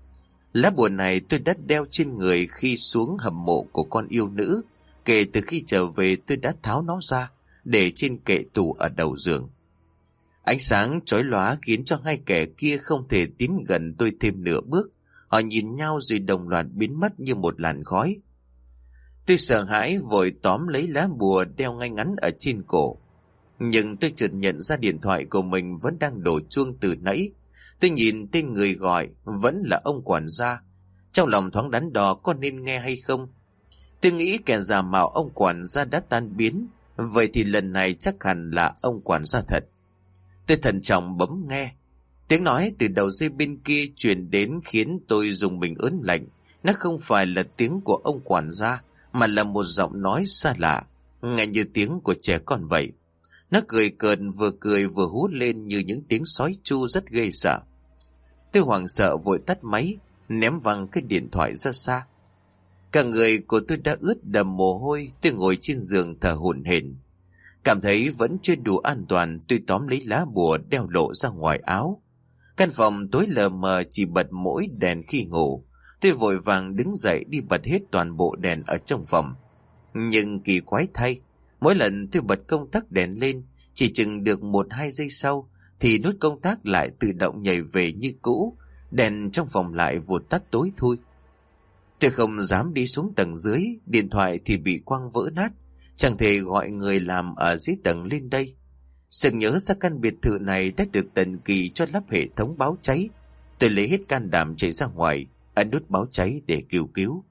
Speaker 1: Lá bùa này tôi đã đeo trên người khi xuống hầm mộ của con yêu nữ. Kể từ khi trở về tôi đã tháo nó ra, để trên kệ tủ ở đầu giường. Ánh sáng chói lóa khiến cho hai kẻ kia không thể tiến gần tôi thêm nửa bước. Họ nhìn nhau rồi đồng loạt biến mất như một làn khói. Tôi sợ hãi vội tóm lấy lá bùa đeo ngay ngắn ở trên cổ. Nhưng tôi chợt nhận ra điện thoại của mình vẫn đang đổ chuông từ nãy. Tôi nhìn tên người gọi vẫn là ông quản gia. Trong lòng thoáng đắn đo có nên nghe hay không. Tôi nghĩ kẻ giả mạo ông quản gia đã tan biến. Vậy thì lần này chắc hẳn là ông quản gia thật. Tôi thận trọng bấm nghe. Tiếng nói từ đầu dây bên kia truyền đến khiến tôi rùng mình ớn lạnh. Nó không phải là tiếng của ông quản gia, mà là một giọng nói xa lạ, nghe như tiếng của trẻ con vậy. Nó cười vừa hú lên như những tiếng sói tru rất ghê sợ. Tôi hoảng sợ vội tắt máy, ném văng cái điện thoại ra xa. Cả người của tôi đã ướt đầm mồ hôi. Tôi ngồi trên giường thở hổn hển. Cảm thấy vẫn chưa đủ an toàn, tôi tóm lấy lá bùa đeo lộ ra ngoài áo. Căn phòng tối lờ mờ, chỉ bật mỗi đèn khi ngủ. Tôi vội vàng đứng dậy đi bật hết toàn bộ đèn ở trong phòng. Nhưng kỳ quái thay, mỗi lần tôi bật công tắc đèn lên, chỉ chừng được 1-2 giây sau thì nút công tắc lại tự động nhảy về như cũ, đèn trong phòng lại vụt tắt tối thui. Tôi không dám đi xuống tầng dưới, điện thoại thì bị quăng vỡ nát, chẳng thể gọi người làm ở dưới tầng lên đây. Sực nhớ ra căn biệt thự này đã được Tần Kỳ cho lắp hệ thống báo cháy. Tôi lấy hết can đảm chạy ra ngoài, ấn nút báo cháy để kêu cứu.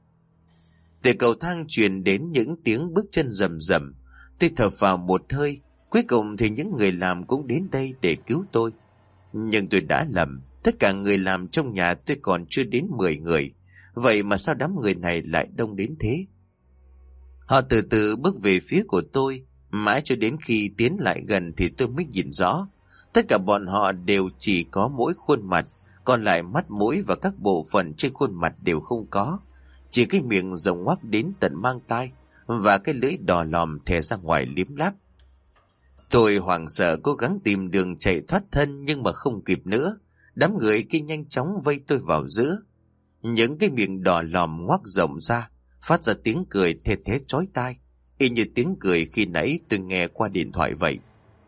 Speaker 1: Từ cầu thang truyền đến những tiếng bước chân rầm rầm. Tôi thở vào một hơi, cuối cùng thì những người làm cũng đến đây để cứu tôi. Nhưng tôi đã lầm, tất cả người làm trong nhà tôi còn chưa đến 10 người. Vậy mà sao đám người này lại đông đến thế? Họ từ từ bước về phía của tôi, mãi cho đến khi tiến lại gần thì tôi mới nhìn rõ. Tất cả bọn họ đều chỉ có mỗi khuôn mặt, còn lại mắt mũi và các bộ phận trên khuôn mặt đều không có. Chỉ cái miệng rộng ngoác đến tận mang tai và cái lưỡi đỏ lòm thè ra ngoài liếm láp. Tôi hoảng sợ cố gắng tìm đường chạy thoát thân nhưng mà không kịp nữa. Đám người kia nhanh chóng vây tôi vào giữa. Những cái miệng đỏ lòm ngoác rộng ra, phát ra tiếng cười thê thé chói tai, y như tiếng cười khi nãy tôi nghe qua điện thoại vậy.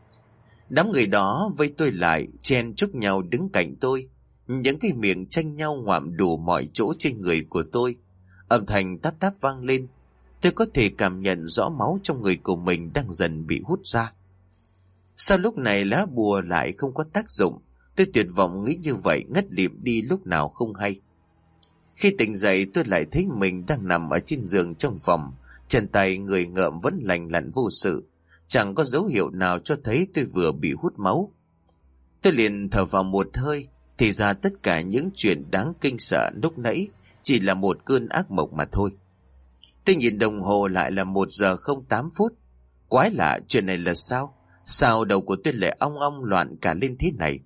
Speaker 1: Đám người đó vây tôi lại, chen chúc nhau đứng cạnh tôi. Những cái miệng tranh nhau ngoạm đủ mọi chỗ trên người của tôi. Âm thanh táp táp vang lên. Tôi có thể cảm nhận rõ máu trong người của mình đang dần bị hút ra. Sao lúc này lá bùa lại không có tác dụng? Tôi tuyệt vọng nghĩ như vậy, ngất lịm đi lúc nào không hay. Khi tỉnh dậy tôi lại thấy mình đang nằm ở trên giường trong phòng, chân tay người ngợm vẫn lành lặn vô sự, chẳng có dấu hiệu nào cho thấy tôi vừa bị hút máu. Tôi liền thở vào một hơi, thì ra tất cả những chuyện đáng kinh sợ lúc nãy chỉ là một cơn ác mộng mà thôi. Tôi nhìn đồng hồ lại là 1:08. Quái lạ, chuyện này là sao? Sao đầu của tôi lại ong ong loạn cả lên thế này?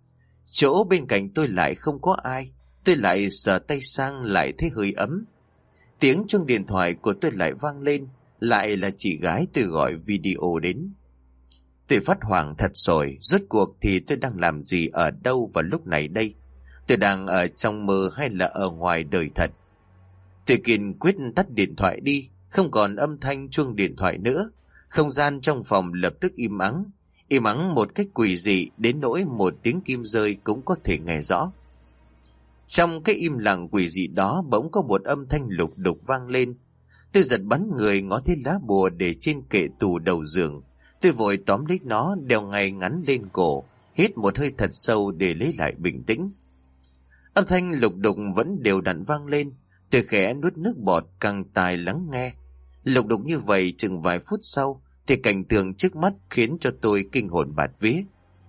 Speaker 1: Chỗ bên cạnh tôi lại không có ai. Tôi lại sờ tay sang lại thấy hơi ấm. Tiếng chuông điện thoại của tôi lại vang lên, lại là chị gái tôi gọi video đến. Tôi phát hoảng thật rồi, rốt cuộc thì tôi đang làm gì ở đâu vào lúc này đây? Tôi đang ở trong mơ hay là ở ngoài đời thật? Tôi kiên quyết tắt điện thoại đi, không còn âm thanh chuông điện thoại nữa. Không gian trong phòng lập tức im ắng một cách quỷ dị đến nỗi một tiếng kim rơi cũng có thể nghe rõ. Trong cái im lặng quỷ dị đó bỗng có một âm thanh lục đục vang lên. Tôi giật bắn người ngó thấy lá bùa để trên kệ tủ đầu giường. Tôi vội tóm lấy nó đeo ngay ngắn lên cổ, hít một hơi thật sâu để lấy lại bình tĩnh. Âm thanh lục đục vẫn đều đặn vang lên. Tôi khẽ nuốt nước bọt căng tai lắng nghe. Lục đục như vậy chừng vài phút sau thì cảnh tượng trước mắt khiến cho tôi kinh hồn bạt vía.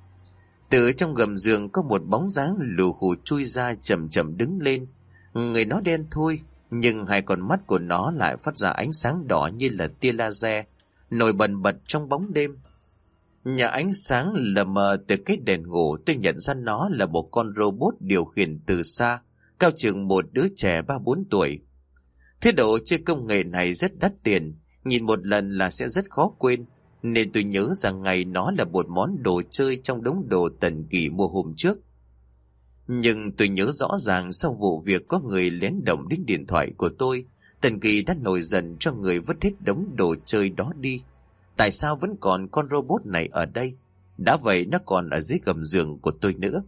Speaker 1: Từ trong gầm giường có một bóng dáng lù khù chui ra chậm chậm đứng lên. Người nó đen thui, nhưng hai con mắt của nó lại phát ra ánh sáng đỏ như là tia laser, nổi bần bật trong bóng đêm. Nhờ ánh sáng lờ mờ từ cái đèn ngủ, tôi nhận ra nó là một con robot điều khiển từ xa, cao chừng một đứa trẻ 3-4 tuổi. Thế độ chơi công nghệ này rất đắt tiền, nhìn một lần là sẽ rất khó quên, nên tôi nhớ rằng ngày nó là một món đồ chơi trong đống đồ Tần Kỳ mua hôm trước. Nhưng tôi nhớ rõ ràng sau vụ việc có người lén động đến điện thoại của tôi, Tần Kỳ đã nổi giận cho người vứt hết đống đồ chơi đó đi. Tại sao vẫn còn con robot này ở đây? Đã vậy nó còn ở dưới gầm giường của tôi nữa.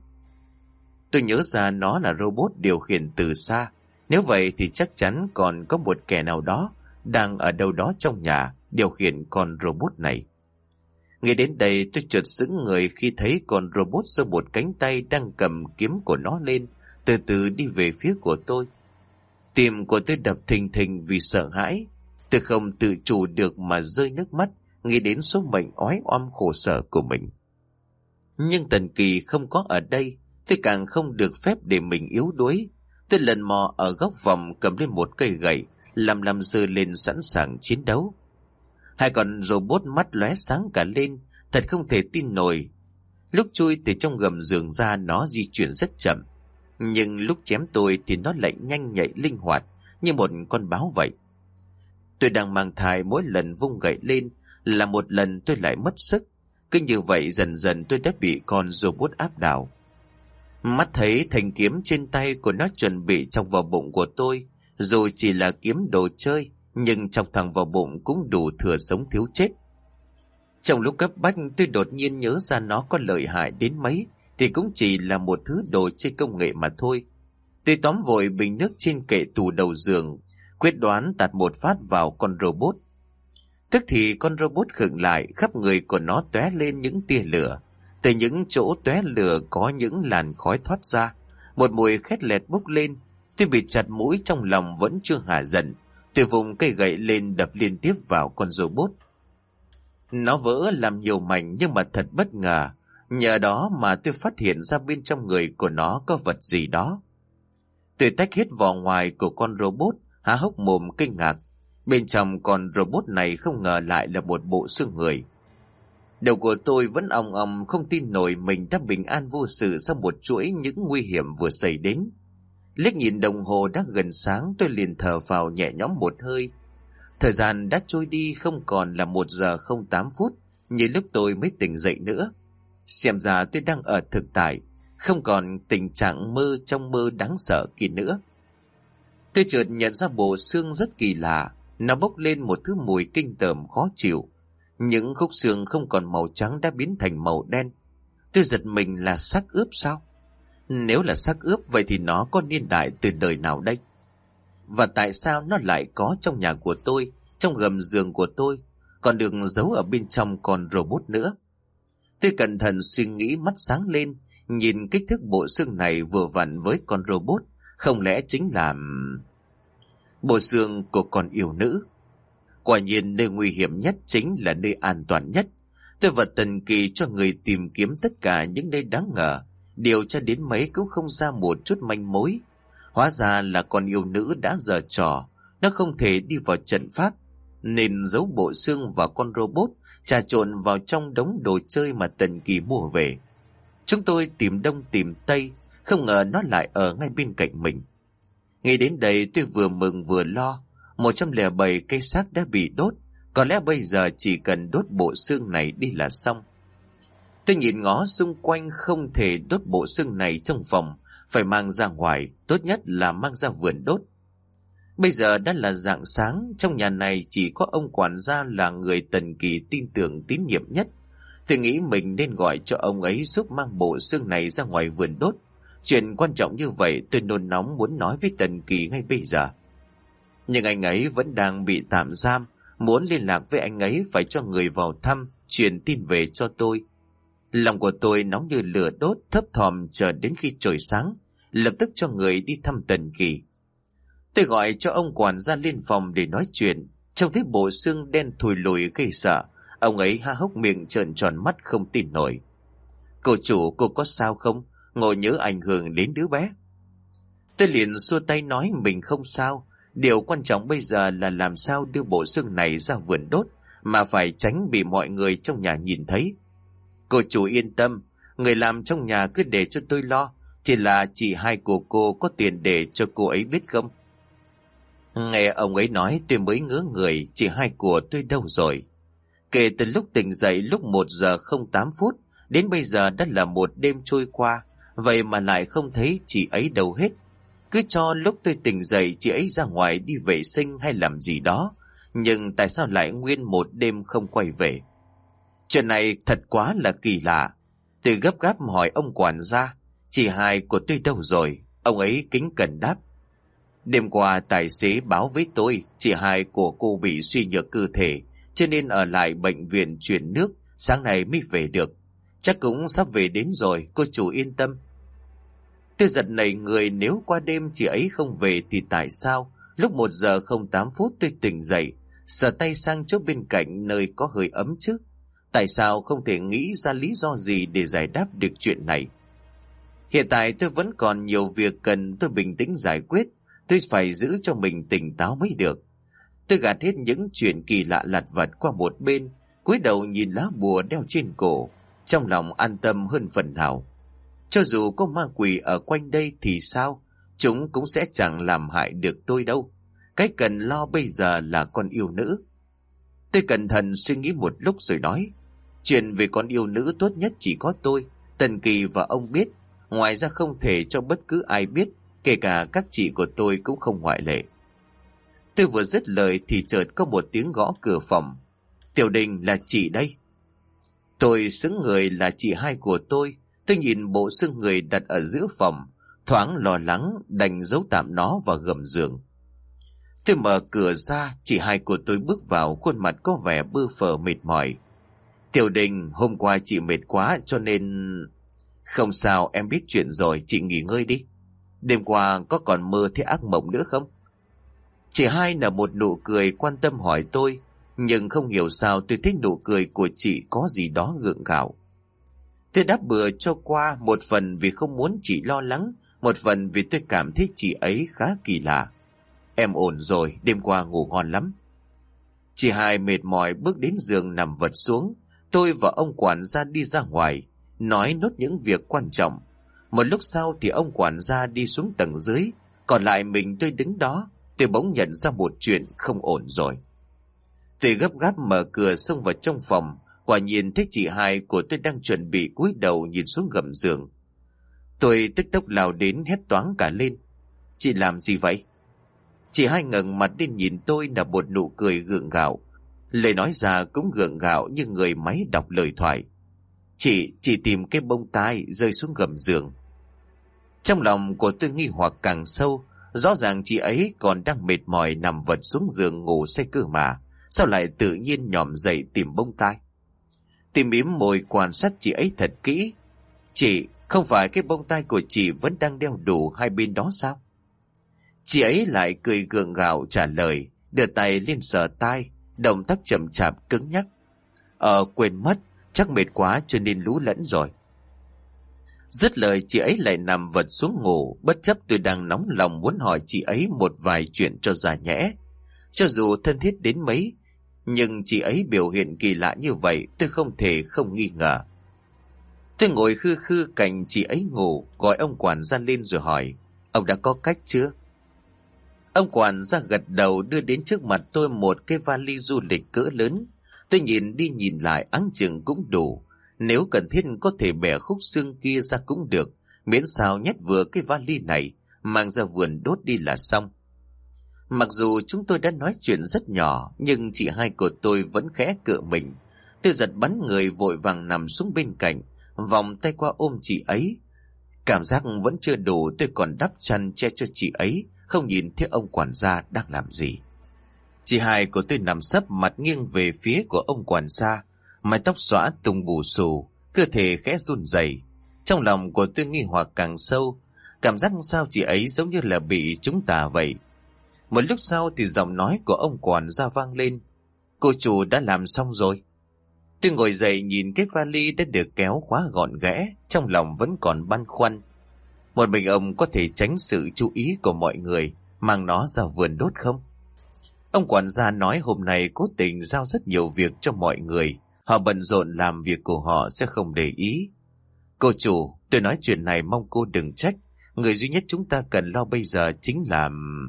Speaker 1: Tôi nhớ ra nó là robot điều khiển từ xa. Nếu vậy thì chắc chắn còn có một kẻ nào đó đang ở đâu đó trong nhà điều khiển con robot này. Nghĩ đến đây tôi chợt sững người khi thấy con robot giơ một cánh tay đang cầm kiếm của nó lên, từ từ đi về phía của tôi. Tim của tôi đập thình thình vì sợ hãi. Tôi không tự chủ được mà rơi nước mắt, nghĩ đến số mệnh oái oăm khổ sở của mình. Nhưng Tần Kỳ không có ở đây, tôi càng không được phép để mình yếu đuối. Tôi lần mò ở góc phòng cầm lên một cây gậy, làm giơ lên sẵn sàng chiến đấu. Hai con robot mắt lóe sáng cả lên, thật không thể tin nổi. Lúc chui từ trong gầm giường ra nó di chuyển rất chậm, nhưng lúc chém tôi thì nó lại nhanh nhạy linh hoạt như một con báo vậy. Tôi đang mang thai, mỗi lần vung gậy lên là một lần tôi lại mất sức. Cứ như vậy dần dần tôi đã bị con robot áp đảo. Mắt thấy thanh kiếm trên tay của nó chuẩn bị chọc vào bụng của tôi. Dù chỉ là kiếm đồ chơi, nhưng chọc thẳng vào bụng cũng đủ thừa sống thiếu chết. Trong lúc cấp bách, tôi đột nhiên nhớ ra nó có lợi hại đến mấy thì cũng chỉ là một thứ đồ chơi công nghệ mà thôi. Tôi tóm vội bình nước trên kệ tủ đầu giường, quyết đoán tạt một phát vào con robot. Tức thì con robot khựng lại, khắp người của nó tóe lên những tia lửa. Từ những chỗ tóe lửa có những làn khói thoát ra, một mùi khét lẹt bốc lên. Tôi bị chặt mũi, trong lòng vẫn chưa hạ giận. Tôi vùng cây gậy lên đập liên tiếp vào con robot. Nó vỡ làm nhiều mảnh, nhưng mà thật bất ngờ. Nhờ đó mà tôi phát hiện ra bên trong người của nó có vật gì đó. Tôi tách hết vỏ ngoài của con robot, há hốc mồm kinh ngạc. Bên trong con robot này không ngờ lại là một bộ xương người. Đầu của tôi vẫn ong ong, không tin nổi mình đã bình an vô sự sau một chuỗi những nguy hiểm vừa xảy đến. Liếc nhìn đồng hồ đã gần sáng, tôi liền thở phào nhẹ nhõm một hơi. Thời gian đã trôi đi, không còn là 1:08 như lúc tôi mới tỉnh dậy nữa. Xem ra tôi đang ở thực tại, không còn tình trạng mơ trong mơ đáng sợ kia nữa. Tôi chợt nhận ra bộ xương rất kỳ lạ, nó bốc lên một thứ mùi kinh tởm khó chịu. Những khúc xương không còn màu trắng đã biến thành màu đen. Tôi giật mình, là xác ướp sao? Nếu là xác ướp, vậy thì nó có niên đại từ đời nào đây? Và tại sao nó lại có trong nhà của tôi, trong gầm giường của tôi, còn được giấu ở bên trong con robot nữa? Tôi cẩn thận suy nghĩ, mắt sáng lên, nhìn kích thước bộ xương này vừa vặn với con robot, không lẽ chính là bộ xương của con yêu nữ? Quả nhiên nơi nguy hiểm nhất chính là nơi an toàn nhất. Tôi vật Tần Kỳ cho người tìm kiếm tất cả những nơi đáng ngờ, điều tra đến mấy cũng không ra một chút manh mối. Hóa ra là con yêu nữ đã giở trò, nó không thể đi vào trận pháp, nên giấu bộ xương và con robot, trà trộn vào trong đống đồ chơi mà Tần Kỳ mua về. Chúng tôi tìm đông tìm tây, không ngờ nó lại ở ngay bên cạnh mình. Nghĩ đến đây tôi vừa mừng vừa lo. 107 cây xác đã bị đốt, có lẽ bây giờ chỉ cần đốt bộ xương này đi là xong. Tôi nhìn ngó xung quanh, không thể đốt bộ xương này trong phòng, phải mang ra ngoài, tốt nhất là mang ra vườn đốt. Bây giờ đã là rạng sáng, trong nhà này chỉ có ông quản gia là người Tần Kỳ tin tưởng tín nhiệm nhất. Tôi nghĩ mình nên gọi cho ông ấy giúp mang bộ xương này ra ngoài vườn đốt. Chuyện quan trọng như vậy tôi nôn nóng muốn nói với Tần Kỳ ngay bây giờ. Nhưng anh ấy vẫn đang bị tạm giam, muốn liên lạc với anh ấy phải cho người vào thăm, truyền tin về cho tôi. Lòng của tôi nóng như lửa đốt, thấp thỏm chờ đến khi trời sáng, lập tức cho người đi thăm Tần Kỳ. Tôi gọi cho ông quản gia lên phòng để nói chuyện. Trông thấy bộ xương đen thùi lùi gây sợ, ông ấy há hốc miệng trợn tròn mắt không tin nổi. Cô chủ, cô có sao không? Ngồi nhớ ảnh hưởng đến đứa bé. Tôi liền xua tay nói mình không sao. Điều quan trọng bây giờ là làm sao đưa bộ xương này ra vườn đốt, mà phải tránh bị mọi người trong nhà nhìn thấy. Cô chủ yên tâm, người làm trong nhà cứ để cho tôi lo. Chỉ là chị hai của cô có tiền để cho cô ấy biết không? Nghe ông ấy nói tôi mới ngớ người, chị hai của tôi đâu rồi? Kể từ lúc tỉnh dậy lúc 1:08 đến bây giờ đã là một đêm trôi qua, vậy mà lại không thấy chị ấy đâu hết. Cứ cho lúc tôi tỉnh dậy chị ấy ra ngoài đi vệ sinh hay làm gì đó, nhưng tại sao lại nguyên một đêm không quay về? Chuyện này thật quá là kỳ lạ. Tôi gấp gáp hỏi ông quản gia, chị hai của tôi đâu rồi? Ông ấy kính cẩn đáp. Đêm qua tài xế báo với tôi chị hai của cô bị suy nhược cơ thể, cho nên ở lại bệnh viện chuyển nước, sáng nay mới về được. Chắc cũng sắp về đến rồi, cô chủ yên tâm. Tôi giật nảy người, nếu qua đêm chị ấy không về thì tại sao lúc 1:08 tôi tỉnh dậy, sờ tay sang chỗ bên cạnh nơi có hơi ấm chứ? Tại sao không thể nghĩ ra lý do gì để giải đáp được chuyện này? Hiện tại tôi vẫn còn nhiều việc cần tôi bình tĩnh giải quyết. Tôi phải giữ cho mình tỉnh táo mới được. Tôi gạt hết những chuyện kỳ lạ lặt vặt qua một bên, cúi đầu nhìn lá bùa đeo trên cổ, trong lòng an tâm hơn phần nào. Cho dù có ma quỷ ở quanh đây thì sao, chúng cũng sẽ chẳng làm hại được tôi đâu. Cái cần lo bây giờ là con yêu nữ. Tôi cẩn thận suy nghĩ một lúc rồi nói, chuyện về con yêu nữ tốt nhất chỉ có tôi, Tần Kỳ và ông biết, ngoài ra không thể cho bất cứ ai biết, kể cả các chị của tôi cũng không ngoại lệ. Tôi vừa dứt lời thì chợt có một tiếng gõ cửa phòng. Tiểu Đình, là chị đây. Tôi xứng người là chị hai của tôi. Tôi nhìn bộ xương người đặt ở giữa phòng, thoáng lo lắng đành giấu tạm nó vào gầm giường. Tôi mở cửa ra, chị hai của tôi bước vào, khuôn mặt có vẻ bơ phờ mệt mỏi. Tiểu Đình, hôm qua chị mệt quá cho nên... Không sao, em biết chuyện rồi, chị nghỉ ngơi đi. Đêm qua có còn mơ thấy ác mộng nữa không? Chị hai nở một nụ cười quan tâm hỏi tôi, nhưng không hiểu sao tôi thích nụ cười của chị có gì đó gượng gạo. Tôi đáp bừa cho qua, một phần vì không muốn chị lo lắng, một phần vì tôi cảm thấy chị ấy khá kỳ lạ. Em ổn rồi, đêm qua ngủ ngon lắm. Chị hai mệt mỏi bước đến giường nằm vật xuống. Tôi và ông quản gia đi ra ngoài, nói nốt những việc quan trọng. Một lúc sau thì ông quản gia đi xuống tầng dưới, còn lại mình tôi đứng đó. Tôi bỗng nhận ra một chuyện không ổn rồi. Tôi gấp gáp mở cửa xông vào trong phòng, quả nhiên thấy chị hai của tôi đang chuẩn bị cúi đầu nhìn xuống gầm giường. Tôi tức tốc lao đến hét toáng cả lên. Chị làm gì vậy? Chị hai ngẩng mặt lên nhìn tôi là một nụ cười gượng gạo. Lời nói ra cũng gượng gạo như người máy đọc lời thoại. Chị tìm cái bông tai rơi xuống gầm giường. Trong lòng của tôi nghi hoặc càng sâu. Rõ ràng chị ấy còn đang mệt mỏi nằm vật xuống giường ngủ say cơ mà. Sao lại tự nhiên nhòm dậy tìm bông tai? Tôi mím môi quan sát chị ấy thật kỹ. Chị, không phải cái bông tai của chị vẫn đang đeo đủ hai bên đó sao? Chị ấy lại cười gượng gạo trả lời, đưa tay lên sờ tai, động tác chậm chạp cứng nhắc. Quên mất, chắc mệt quá cho nên lú lẫn rồi. Dứt lời chị ấy lại nằm vật xuống ngủ, bất chấp tôi đang nóng lòng muốn hỏi chị ấy một vài chuyện cho ra nhẽ. Cho dù thân thiết đến mấy, nhưng chị ấy biểu hiện kỳ lạ như vậy tôi không thể không nghi ngờ. Tôi ngồi khư khư cạnh chị ấy ngủ, gọi ông quản gia lên rồi hỏi, ông đã có cách chưa? Ông quản gia gật đầu đưa đến trước mặt tôi một cái vali du lịch cỡ lớn. Tôi nhìn đi nhìn lại áng chừng cũng đủ. Nếu cần thiết có thể bẻ khúc xương kia ra cũng được, miễn sao nhét vừa cái vali này, mang ra vườn đốt đi là xong. Mặc dù chúng tôi đã nói chuyện rất nhỏ, nhưng chị hai của tôi vẫn khẽ cựa mình. Tôi giật bắn người vội vàng nằm xuống bên cạnh, vòng tay qua ôm chị ấy. Cảm giác vẫn chưa đủ, tôi còn đắp chăn che cho chị ấy, không nhìn thấy ông quản gia đang làm gì. Chị hai của tôi nằm sấp mặt nghiêng về phía của ông quản gia, mái tóc xõa tung bù xù, cơ thể khẽ run rẩy. Trong lòng của tôi nghi hoặc càng sâu, cảm giác sao chị ấy giống như là bị trúng tà vậy. Một lúc sau thì giọng nói của ông quản gia vang lên, cô chủ đã làm xong rồi. Tôi ngồi dậy nhìn cái vali đã được kéo khóa gọn ghẽ, trong lòng vẫn còn băn khoăn. Một mình ông có thể tránh sự chú ý của mọi người, mang nó ra vườn đốt không? Ông quản gia nói hôm nay cố tình giao rất nhiều việc cho mọi người, họ bận rộn làm việc của họ sẽ không để ý. Cô chủ, tôi nói chuyện này mong cô đừng trách, người duy nhất chúng ta cần lo bây giờ chính là...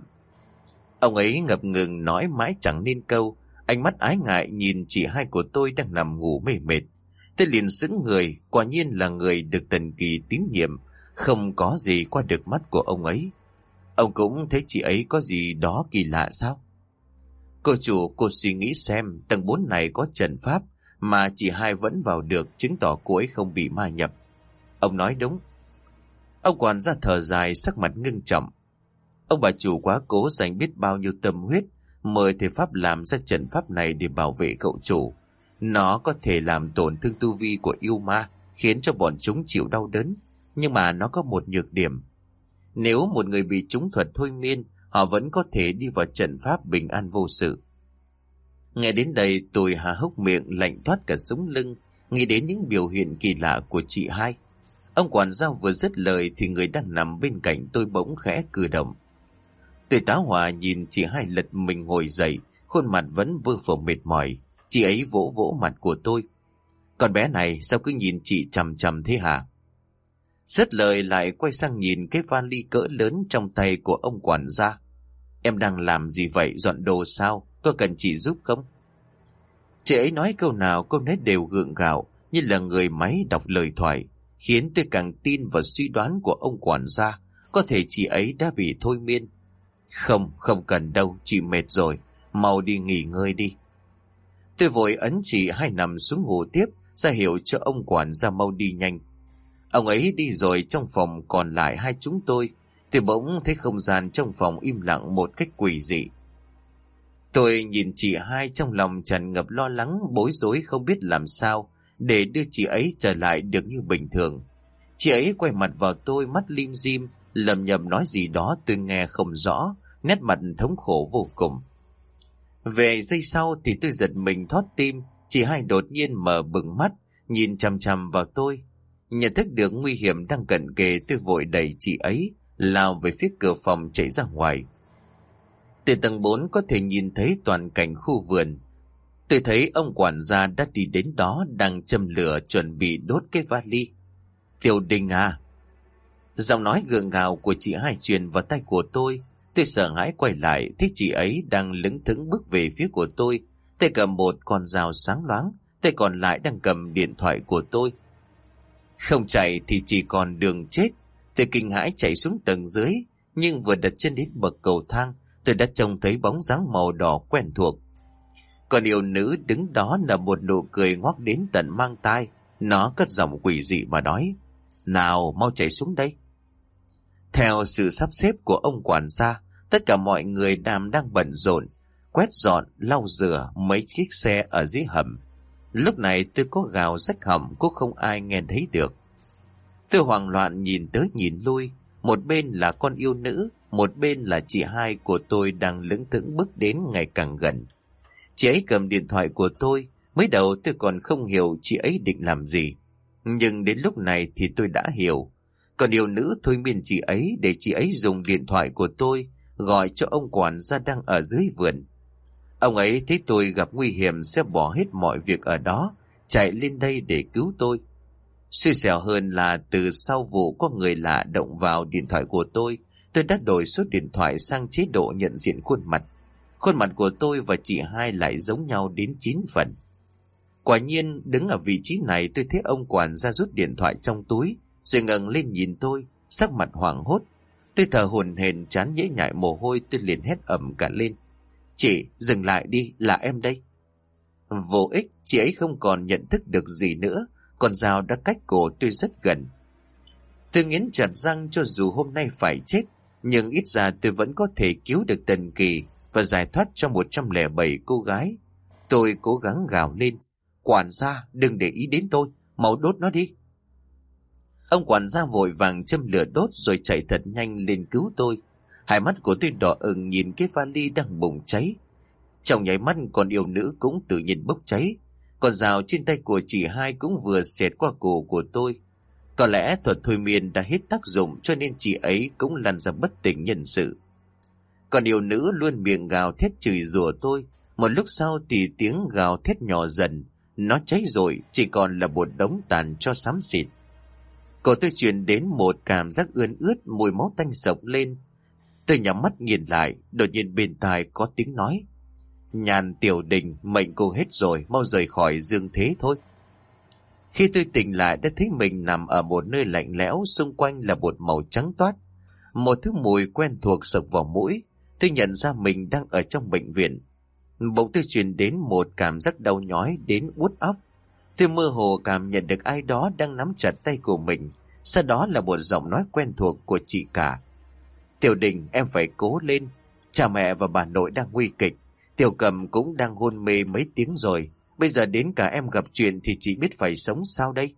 Speaker 1: Ông ấy ngập ngừng nói mãi chẳng nên câu, ánh mắt ái ngại nhìn chị hai của tôi đang nằm ngủ mê mệt. Tôi liền sững người, quả nhiên là người được Tần Kỳ tín nhiệm, không có gì qua được mắt của ông ấy. Ông cũng thấy chị ấy có gì đó kỳ lạ sao? Cô chủ, cô suy nghĩ xem, tầng 4 này có trận pháp mà chị hai vẫn vào được, chứng tỏ cô ấy không bị ma nhập. Ông nói đúng. Ông quản gia thở dài, sắc mặt ngưng trọng. Ông bà chủ quá cố dành biết bao nhiêu tâm huyết, mời thầy pháp làm ra trận pháp này để bảo vệ cậu chủ. Nó có thể làm tổn thương tu vi của yêu ma, khiến cho bọn chúng chịu đau đớn. Nhưng mà nó có một nhược điểm. Nếu một người bị trúng thuật thôi miên, họ vẫn có thể đi vào trận pháp bình an vô sự. Nghe đến đây tôi há hốc miệng lạnh toát cả sống lưng, nghĩ đến những biểu hiện kỳ lạ của chị hai. Ông quản gia vừa dứt lời thì người đang nằm bên cạnh tôi bỗng khẽ cử động. Tôi tá hỏa nhìn chị hai lật mình ngồi dậy, khuôn mặt vẫn bơ phờ mệt mỏi. Chị ấy vỗ vỗ mặt của tôi. Con bé này sao cứ nhìn chị chằm chằm thế hả? Dứt lời lại quay sang nhìn cái vali cỡ lớn trong tay của ông quản gia. Em đang làm gì vậy, dọn đồ sao? Có cần chị giúp không? Chị ấy nói câu nào câu nấy đều gượng gạo, như là người máy đọc lời thoại, khiến tôi càng tin vào suy đoán của ông quản gia, có thể chị ấy đã bị thôi miên. Không cần đâu, chị mệt rồi, mau đi nghỉ ngơi đi. Tôi vội ấn chị hai nằm xuống ngủ tiếp, ra hiệu cho ông quản gia mau đi nhanh. Ông ấy đi rồi, trong phòng còn lại hai chúng tôi thì bỗng thấy không gian trong phòng im lặng một cách quỷ dị. Tôi nhìn chị hai trong lòng tràn ngập lo lắng, bối rối không biết làm sao để đưa chị ấy trở lại được như bình thường. Chị ấy quay mặt vào tôi, mắt lim dim, lầm nhầm nói gì đó tôi nghe không rõ, nét mặt thống khổ vô cùng. Về giây sau thì tôi giật mình thót tim, chị hai đột nhiên mở bừng mắt, nhìn chằm chằm vào tôi. Nhận thức được nguy hiểm đang cận kề, tôi vội đẩy chị ấy lao về phía cửa phòng chạy ra ngoài. Từ tầng 4 có thể nhìn thấy toàn cảnh khu vườn. Tôi thấy ông quản gia đã đi đến đó, đang châm lửa chuẩn bị đốt cái vali. Tiểu Đình à! Giọng nói gượng gạo của chị hai truyền vào tai của tôi. Tôi sợ hãi quay lại, thấy chị ấy đang lững thững bước về phía của tôi. Tay cầm một con dao sáng loáng, tay còn lại đang cầm điện thoại của tôi. Không chạy thì chỉ còn đường chết. Tôi kinh hãi chạy xuống tầng dưới, nhưng vừa đặt chân đến bậc cầu thang, tôi đã trông thấy bóng dáng màu đỏ quen thuộc. Còn yêu nữ đứng đó là một nụ cười ngoác đến tận mang tai. Nó cất giọng quỷ dị mà nói: "Nào, mau chạy xuống đây." Theo sự sắp xếp của ông quản gia, tất cả mọi người đang bận rộn quét dọn, lau rửa mấy chiếc xe ở dưới hầm. Lúc này tôi có gào rách họng cũng không ai nghe thấy được. Tôi hoảng loạn nhìn tới nhìn lui, một bên là con yêu nữ, một bên là chị hai của tôi đang lững thững bước đến ngày càng gần. Chị ấy cầm điện thoại của tôi, mới đầu tôi còn không hiểu chị ấy định làm gì. Nhưng đến lúc này thì tôi đã hiểu. Còn yêu nữ thôi miên chị ấy để chị ấy dùng điện thoại của tôi gọi cho ông quản gia đang ở dưới vườn. Ông ấy thấy tôi gặp nguy hiểm sẽ bỏ hết mọi việc ở đó, chạy lên đây để cứu tôi. Xui xẻo hơn là từ sau vụ có người lạ động vào điện thoại của tôi đã đổi số điện thoại sang chế độ nhận diện khuôn mặt. Khuôn mặt của tôi và chị hai lại giống nhau đến 9 phần. Quả nhiên, đứng ở vị trí này tôi thấy ông quản gia rút điện thoại trong túi, rồi ngẩng lên nhìn tôi, sắc mặt hoảng hốt. Tôi thở hổn hển, trán nhễ nhại mồ hôi, tôi liền hét ầm cả lên: "Chị, dừng lại đi, là em đây." Vô ích, chị ấy không còn nhận thức được gì nữa, con dao đã cách cổ tôi rất gần. Tôi nghiến chặt răng, cho dù hôm nay phải chết, nhưng ít ra tôi vẫn có thể cứu được Tần Kỳ và giải thoát cho 107 cô gái. Tôi cố gắng gào lên: "Quản gia, đừng để ý đến tôi, mau đốt nó đi." Ông quản gia vội vàng châm lửa đốt rồi chạy thật nhanh lên cứu tôi. Hai mắt của tôi đỏ ửng nhìn cái vali đang bùng cháy. Trong nháy mắt, con yêu nữ cũng tự nhiên bốc cháy. Con dao trên tay của chị hai cũng vừa xẹt qua cổ của tôi. Có lẽ thuật thôi miên đã hết tác dụng, cho nên chị ấy cũng lăn ra bất tỉnh nhân sự. Còn yêu nữ luôn miệng gào thét chửi rủa tôi. Một lúc sau thì tiếng gào thét nhỏ dần, nó cháy rồi, chỉ còn là một đống tàn tro xám xịt. Cổ tôi truyền đến một cảm giác ươn ướt, mùi máu tanh sộc lên. Tôi nhắm mắt nhìn lại, đột nhiên bên tai có tiếng nói: "Nhàn Tiểu Đình, mệnh cô hết rồi, mau rời khỏi dương thế thôi." Khi tôi tỉnh lại đã thấy mình nằm ở một nơi lạnh lẽo, xung quanh là một màu trắng toát. Một thứ mùi quen thuộc sộc vào mũi, tôi nhận ra mình đang ở trong bệnh viện. Bỗng tôi truyền đến một cảm giác đau nhói đến uất óc. Tôi mơ hồ cảm nhận được ai đó đang nắm chặt tay của mình, sau đó là một giọng nói quen thuộc của chị cả: "Tiểu Đình, em phải cố lên, cha mẹ và bà nội đang nguy kịch, Tiểu Cầm cũng đang hôn mê mấy tiếng rồi, bây giờ đến cả em gặp chuyện thì chị biết phải sống sao đây?"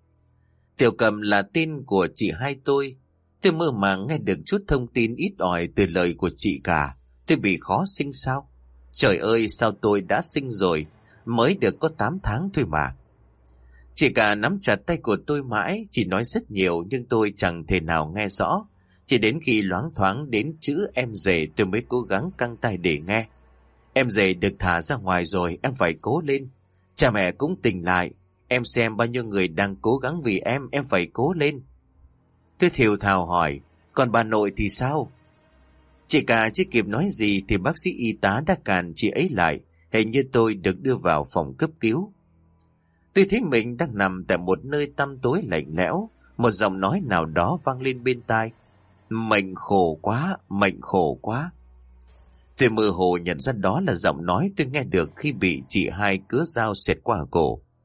Speaker 1: Tiểu Cầm là tên của chị hai tôi. Tôi mơ màng nghe được chút thông tin ít ỏi từ lời của chị cả. Tôi bị khó sinh sao? Trời ơi, sao tôi đã sinh rồi, mới được có 8 tháng thôi mà. Chị cả nắm chặt tay của tôi mãi, chị nói rất nhiều nhưng tôi chẳng thể nào nghe rõ. Chỉ đến khi loáng thoáng đến chữ em rể tôi mới cố gắng căng tai để nghe. "Em rể được thả ra ngoài rồi, em phải cố lên. Cha mẹ cũng tỉnh lại, em xem bao nhiêu người đang cố gắng vì em phải cố lên." Tôi thều thào hỏi: "Còn bà nội thì sao?" Chị cả chưa kịp nói gì thì bác sĩ y tá đã cản chị ấy lại, hình như tôi được đưa vào phòng cấp cứu. Tôi thấy mình đang nằm tại một nơi tăm tối lạnh lẽo, một giọng nói nào đó vang lên bên tai: "Mệnh khổ quá, mệnh khổ quá." Tôi mơ hồ nhận ra đó là giọng nói tôi nghe được khi bị chị hai cứa dao xẹt qua cổ.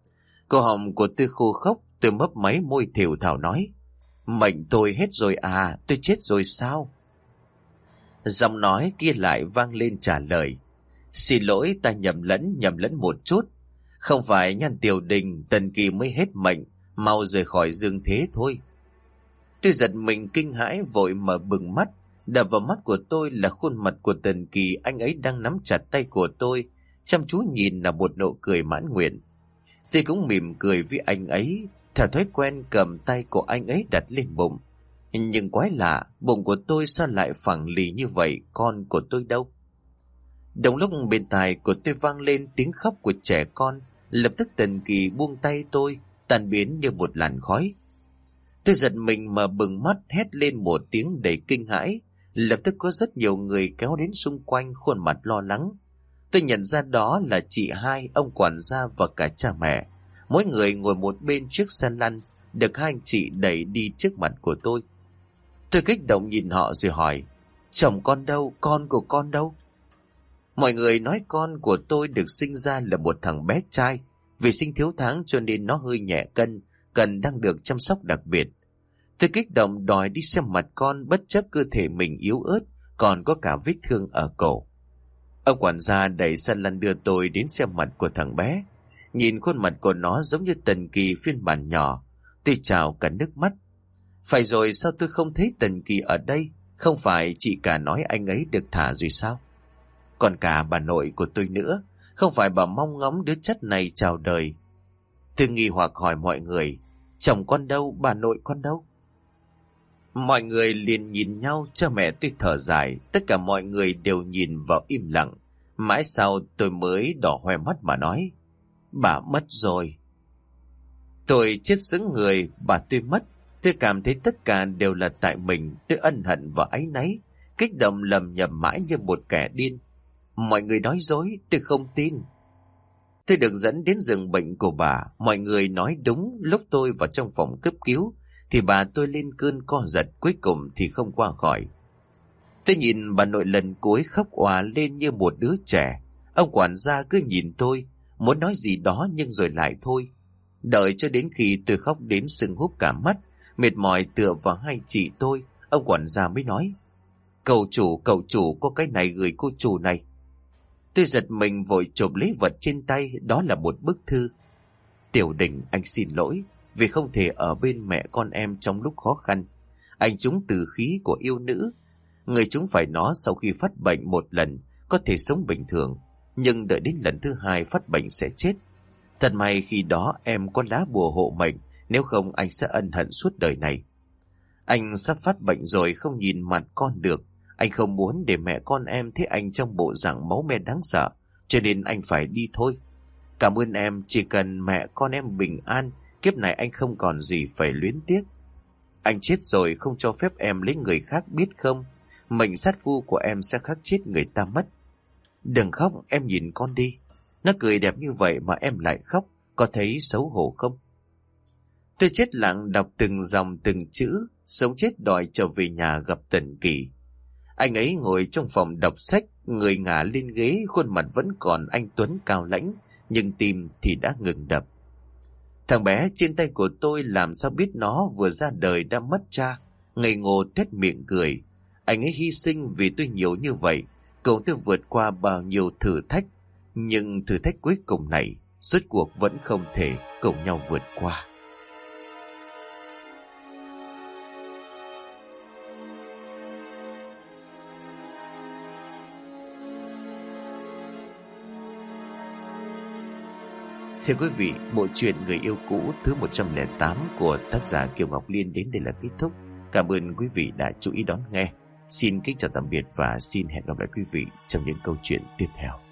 Speaker 1: Cổ họng của tôi khô khốc, tôi mấp máy môi thều thào nói. Mệnh tôi hết rồi à, tôi chết rồi sao? Giọng nói kia lại vang lên trả lời. Xin lỗi, ta nhầm lẫn một chút. Không phải Nhan Tiểu Đình, Tần Kỳ mới hết mệnh, mau rời khỏi dương thế thôi. Tôi giật mình kinh hãi vội mở bừng mắt, đập vào mắt của tôi là khuôn mặt của Tần Kỳ, anh ấy đang nắm chặt tay của tôi, chăm chú nhìn là một nụ cười mãn nguyện. Tôi cũng mỉm cười với anh ấy, theo thói quen cầm tay của anh ấy đặt lên bụng. Nhưng quái lạ, bụng của tôi sao lại phẳng lì như vậy, con của tôi đâu? Đồng lúc bên tai của tôi vang lên tiếng khóc của trẻ con, lập tức Tần Kỳ buông tay tôi, tan biến như một làn khói. Tôi giật mình mà bừng mắt hét lên một tiếng đầy kinh hãi, lập tức có rất nhiều người kéo đến xung quanh khuôn mặt lo lắng. Tôi nhận ra đó là chị hai, ông quản gia và cả cha mẹ. Mỗi người ngồi một bên chiếc xe lăn, được hai anh chị đẩy đi trước mặt của tôi. Tôi kích động nhìn họ rồi hỏi, chồng con đâu, con của con đâu? Mọi người nói con của tôi được sinh ra là một thằng bé trai, vì sinh thiếu tháng cho nên nó hơi nhẹ cân, cần đang được chăm sóc đặc biệt. Tôi kích động đòi đi xem mặt con, bất chấp cơ thể mình yếu ớt, còn có cả vết thương ở cổ. Ông quản gia đẩy xe lăn đưa tôi đến xem mặt của thằng bé. Nhìn khuôn mặt của nó giống như Tần Kỳ phiên bản nhỏ, tôi trào cả nước mắt. Phải rồi, sao tôi không thấy Tần Kỳ ở đây? Không phải chị cả nói anh ấy được thả rồi sao? Còn cả bà nội của tôi nữa, không phải bà mong ngóng đứa chất này chào đời? Tôi nghi hoặc hỏi mọi người, chồng con đâu, bà nội con đâu? Mọi người liền nhìn nhau, cha mẹ tôi thở dài, tất cả mọi người đều nhìn vào im lặng. Mãi sau tôi mới đỏ hoe mắt mà nói, bà mất rồi. Tôi chết sững người, bà tôi mất. Tôi cảm thấy tất cả đều là tại mình, tôi ân hận và áy náy, kích động lầm nhầm mãi như một kẻ điên. Mọi người nói dối, tôi không tin. Tôi được dẫn đến giường bệnh của bà, mọi người nói đúng, lúc tôi vào trong phòng cấp cứu, thì bà tôi lên cơn co giật, cuối cùng thì không qua khỏi. Tôi nhìn bà nội lần cuối khóc òa lên như một đứa trẻ. Ông quản gia cứ nhìn tôi, muốn nói gì đó nhưng rồi lại thôi. Đợi cho đến khi tôi khóc đến sưng húp cả mắt, mệt mỏi tựa vào hai chị tôi, ông quản gia mới nói, cậu chủ, có cái này gửi cô chủ này. Tôi giật mình vội chộp lấy vật trên tay, đó là một bức thư. Tiểu Đình, anh xin lỗi, vì không thể ở bên mẹ con em trong lúc khó khăn. Anh trúng từ khí của yêu nữ. Người chúng phải nó sau khi phát bệnh một lần, có thể sống bình thường, nhưng đợi đến lần thứ hai phát bệnh sẽ chết. Thật may khi đó em có lá bùa hộ mệnh, nếu không anh sẽ ân hận suốt đời này. Anh sắp phát bệnh rồi, không nhìn mặt con được. Anh không muốn để mẹ con em thấy anh trong bộ dạng máu me đáng sợ, cho nên anh phải đi thôi. Cảm ơn em, chỉ cần mẹ con em bình an, kiếp này anh không còn gì phải luyến tiếc. Anh chết rồi không cho phép em lấy người khác biết không? Mệnh sát phu của em sẽ khắc chết người ta mất. Đừng khóc, em nhìn con đi. Nó cười đẹp như vậy mà em lại khóc, có thấy xấu hổ không? Tôi chết lặng đọc từng dòng từng chữ, sống chết đòi trở về nhà gặp Tần Kỳ. Anh ấy ngồi trong phòng đọc sách, người ngả lên ghế, khuôn mặt vẫn còn anh tuấn cao lãnh, nhưng tim thì đã ngừng đập. Thằng bé trên tay của tôi làm sao biết nó vừa ra đời đã mất cha, ngây ngô tuét miệng cười. Anh ấy hy sinh vì tôi nhiều như vậy, cùng tôi vượt qua bao nhiêu thử thách, nhưng thử thách cuối cùng này rốt cuộc vẫn không thể cùng nhau vượt qua. Thưa quý vị, bộ truyện Người yêu cũ thứ 108 của tác giả Kiều Ngọc Liên đến đây là kết thúc. Cảm ơn quý vị đã chú ý đón nghe. Xin kính chào tạm biệt và xin hẹn gặp lại quý vị trong những câu chuyện tiếp theo.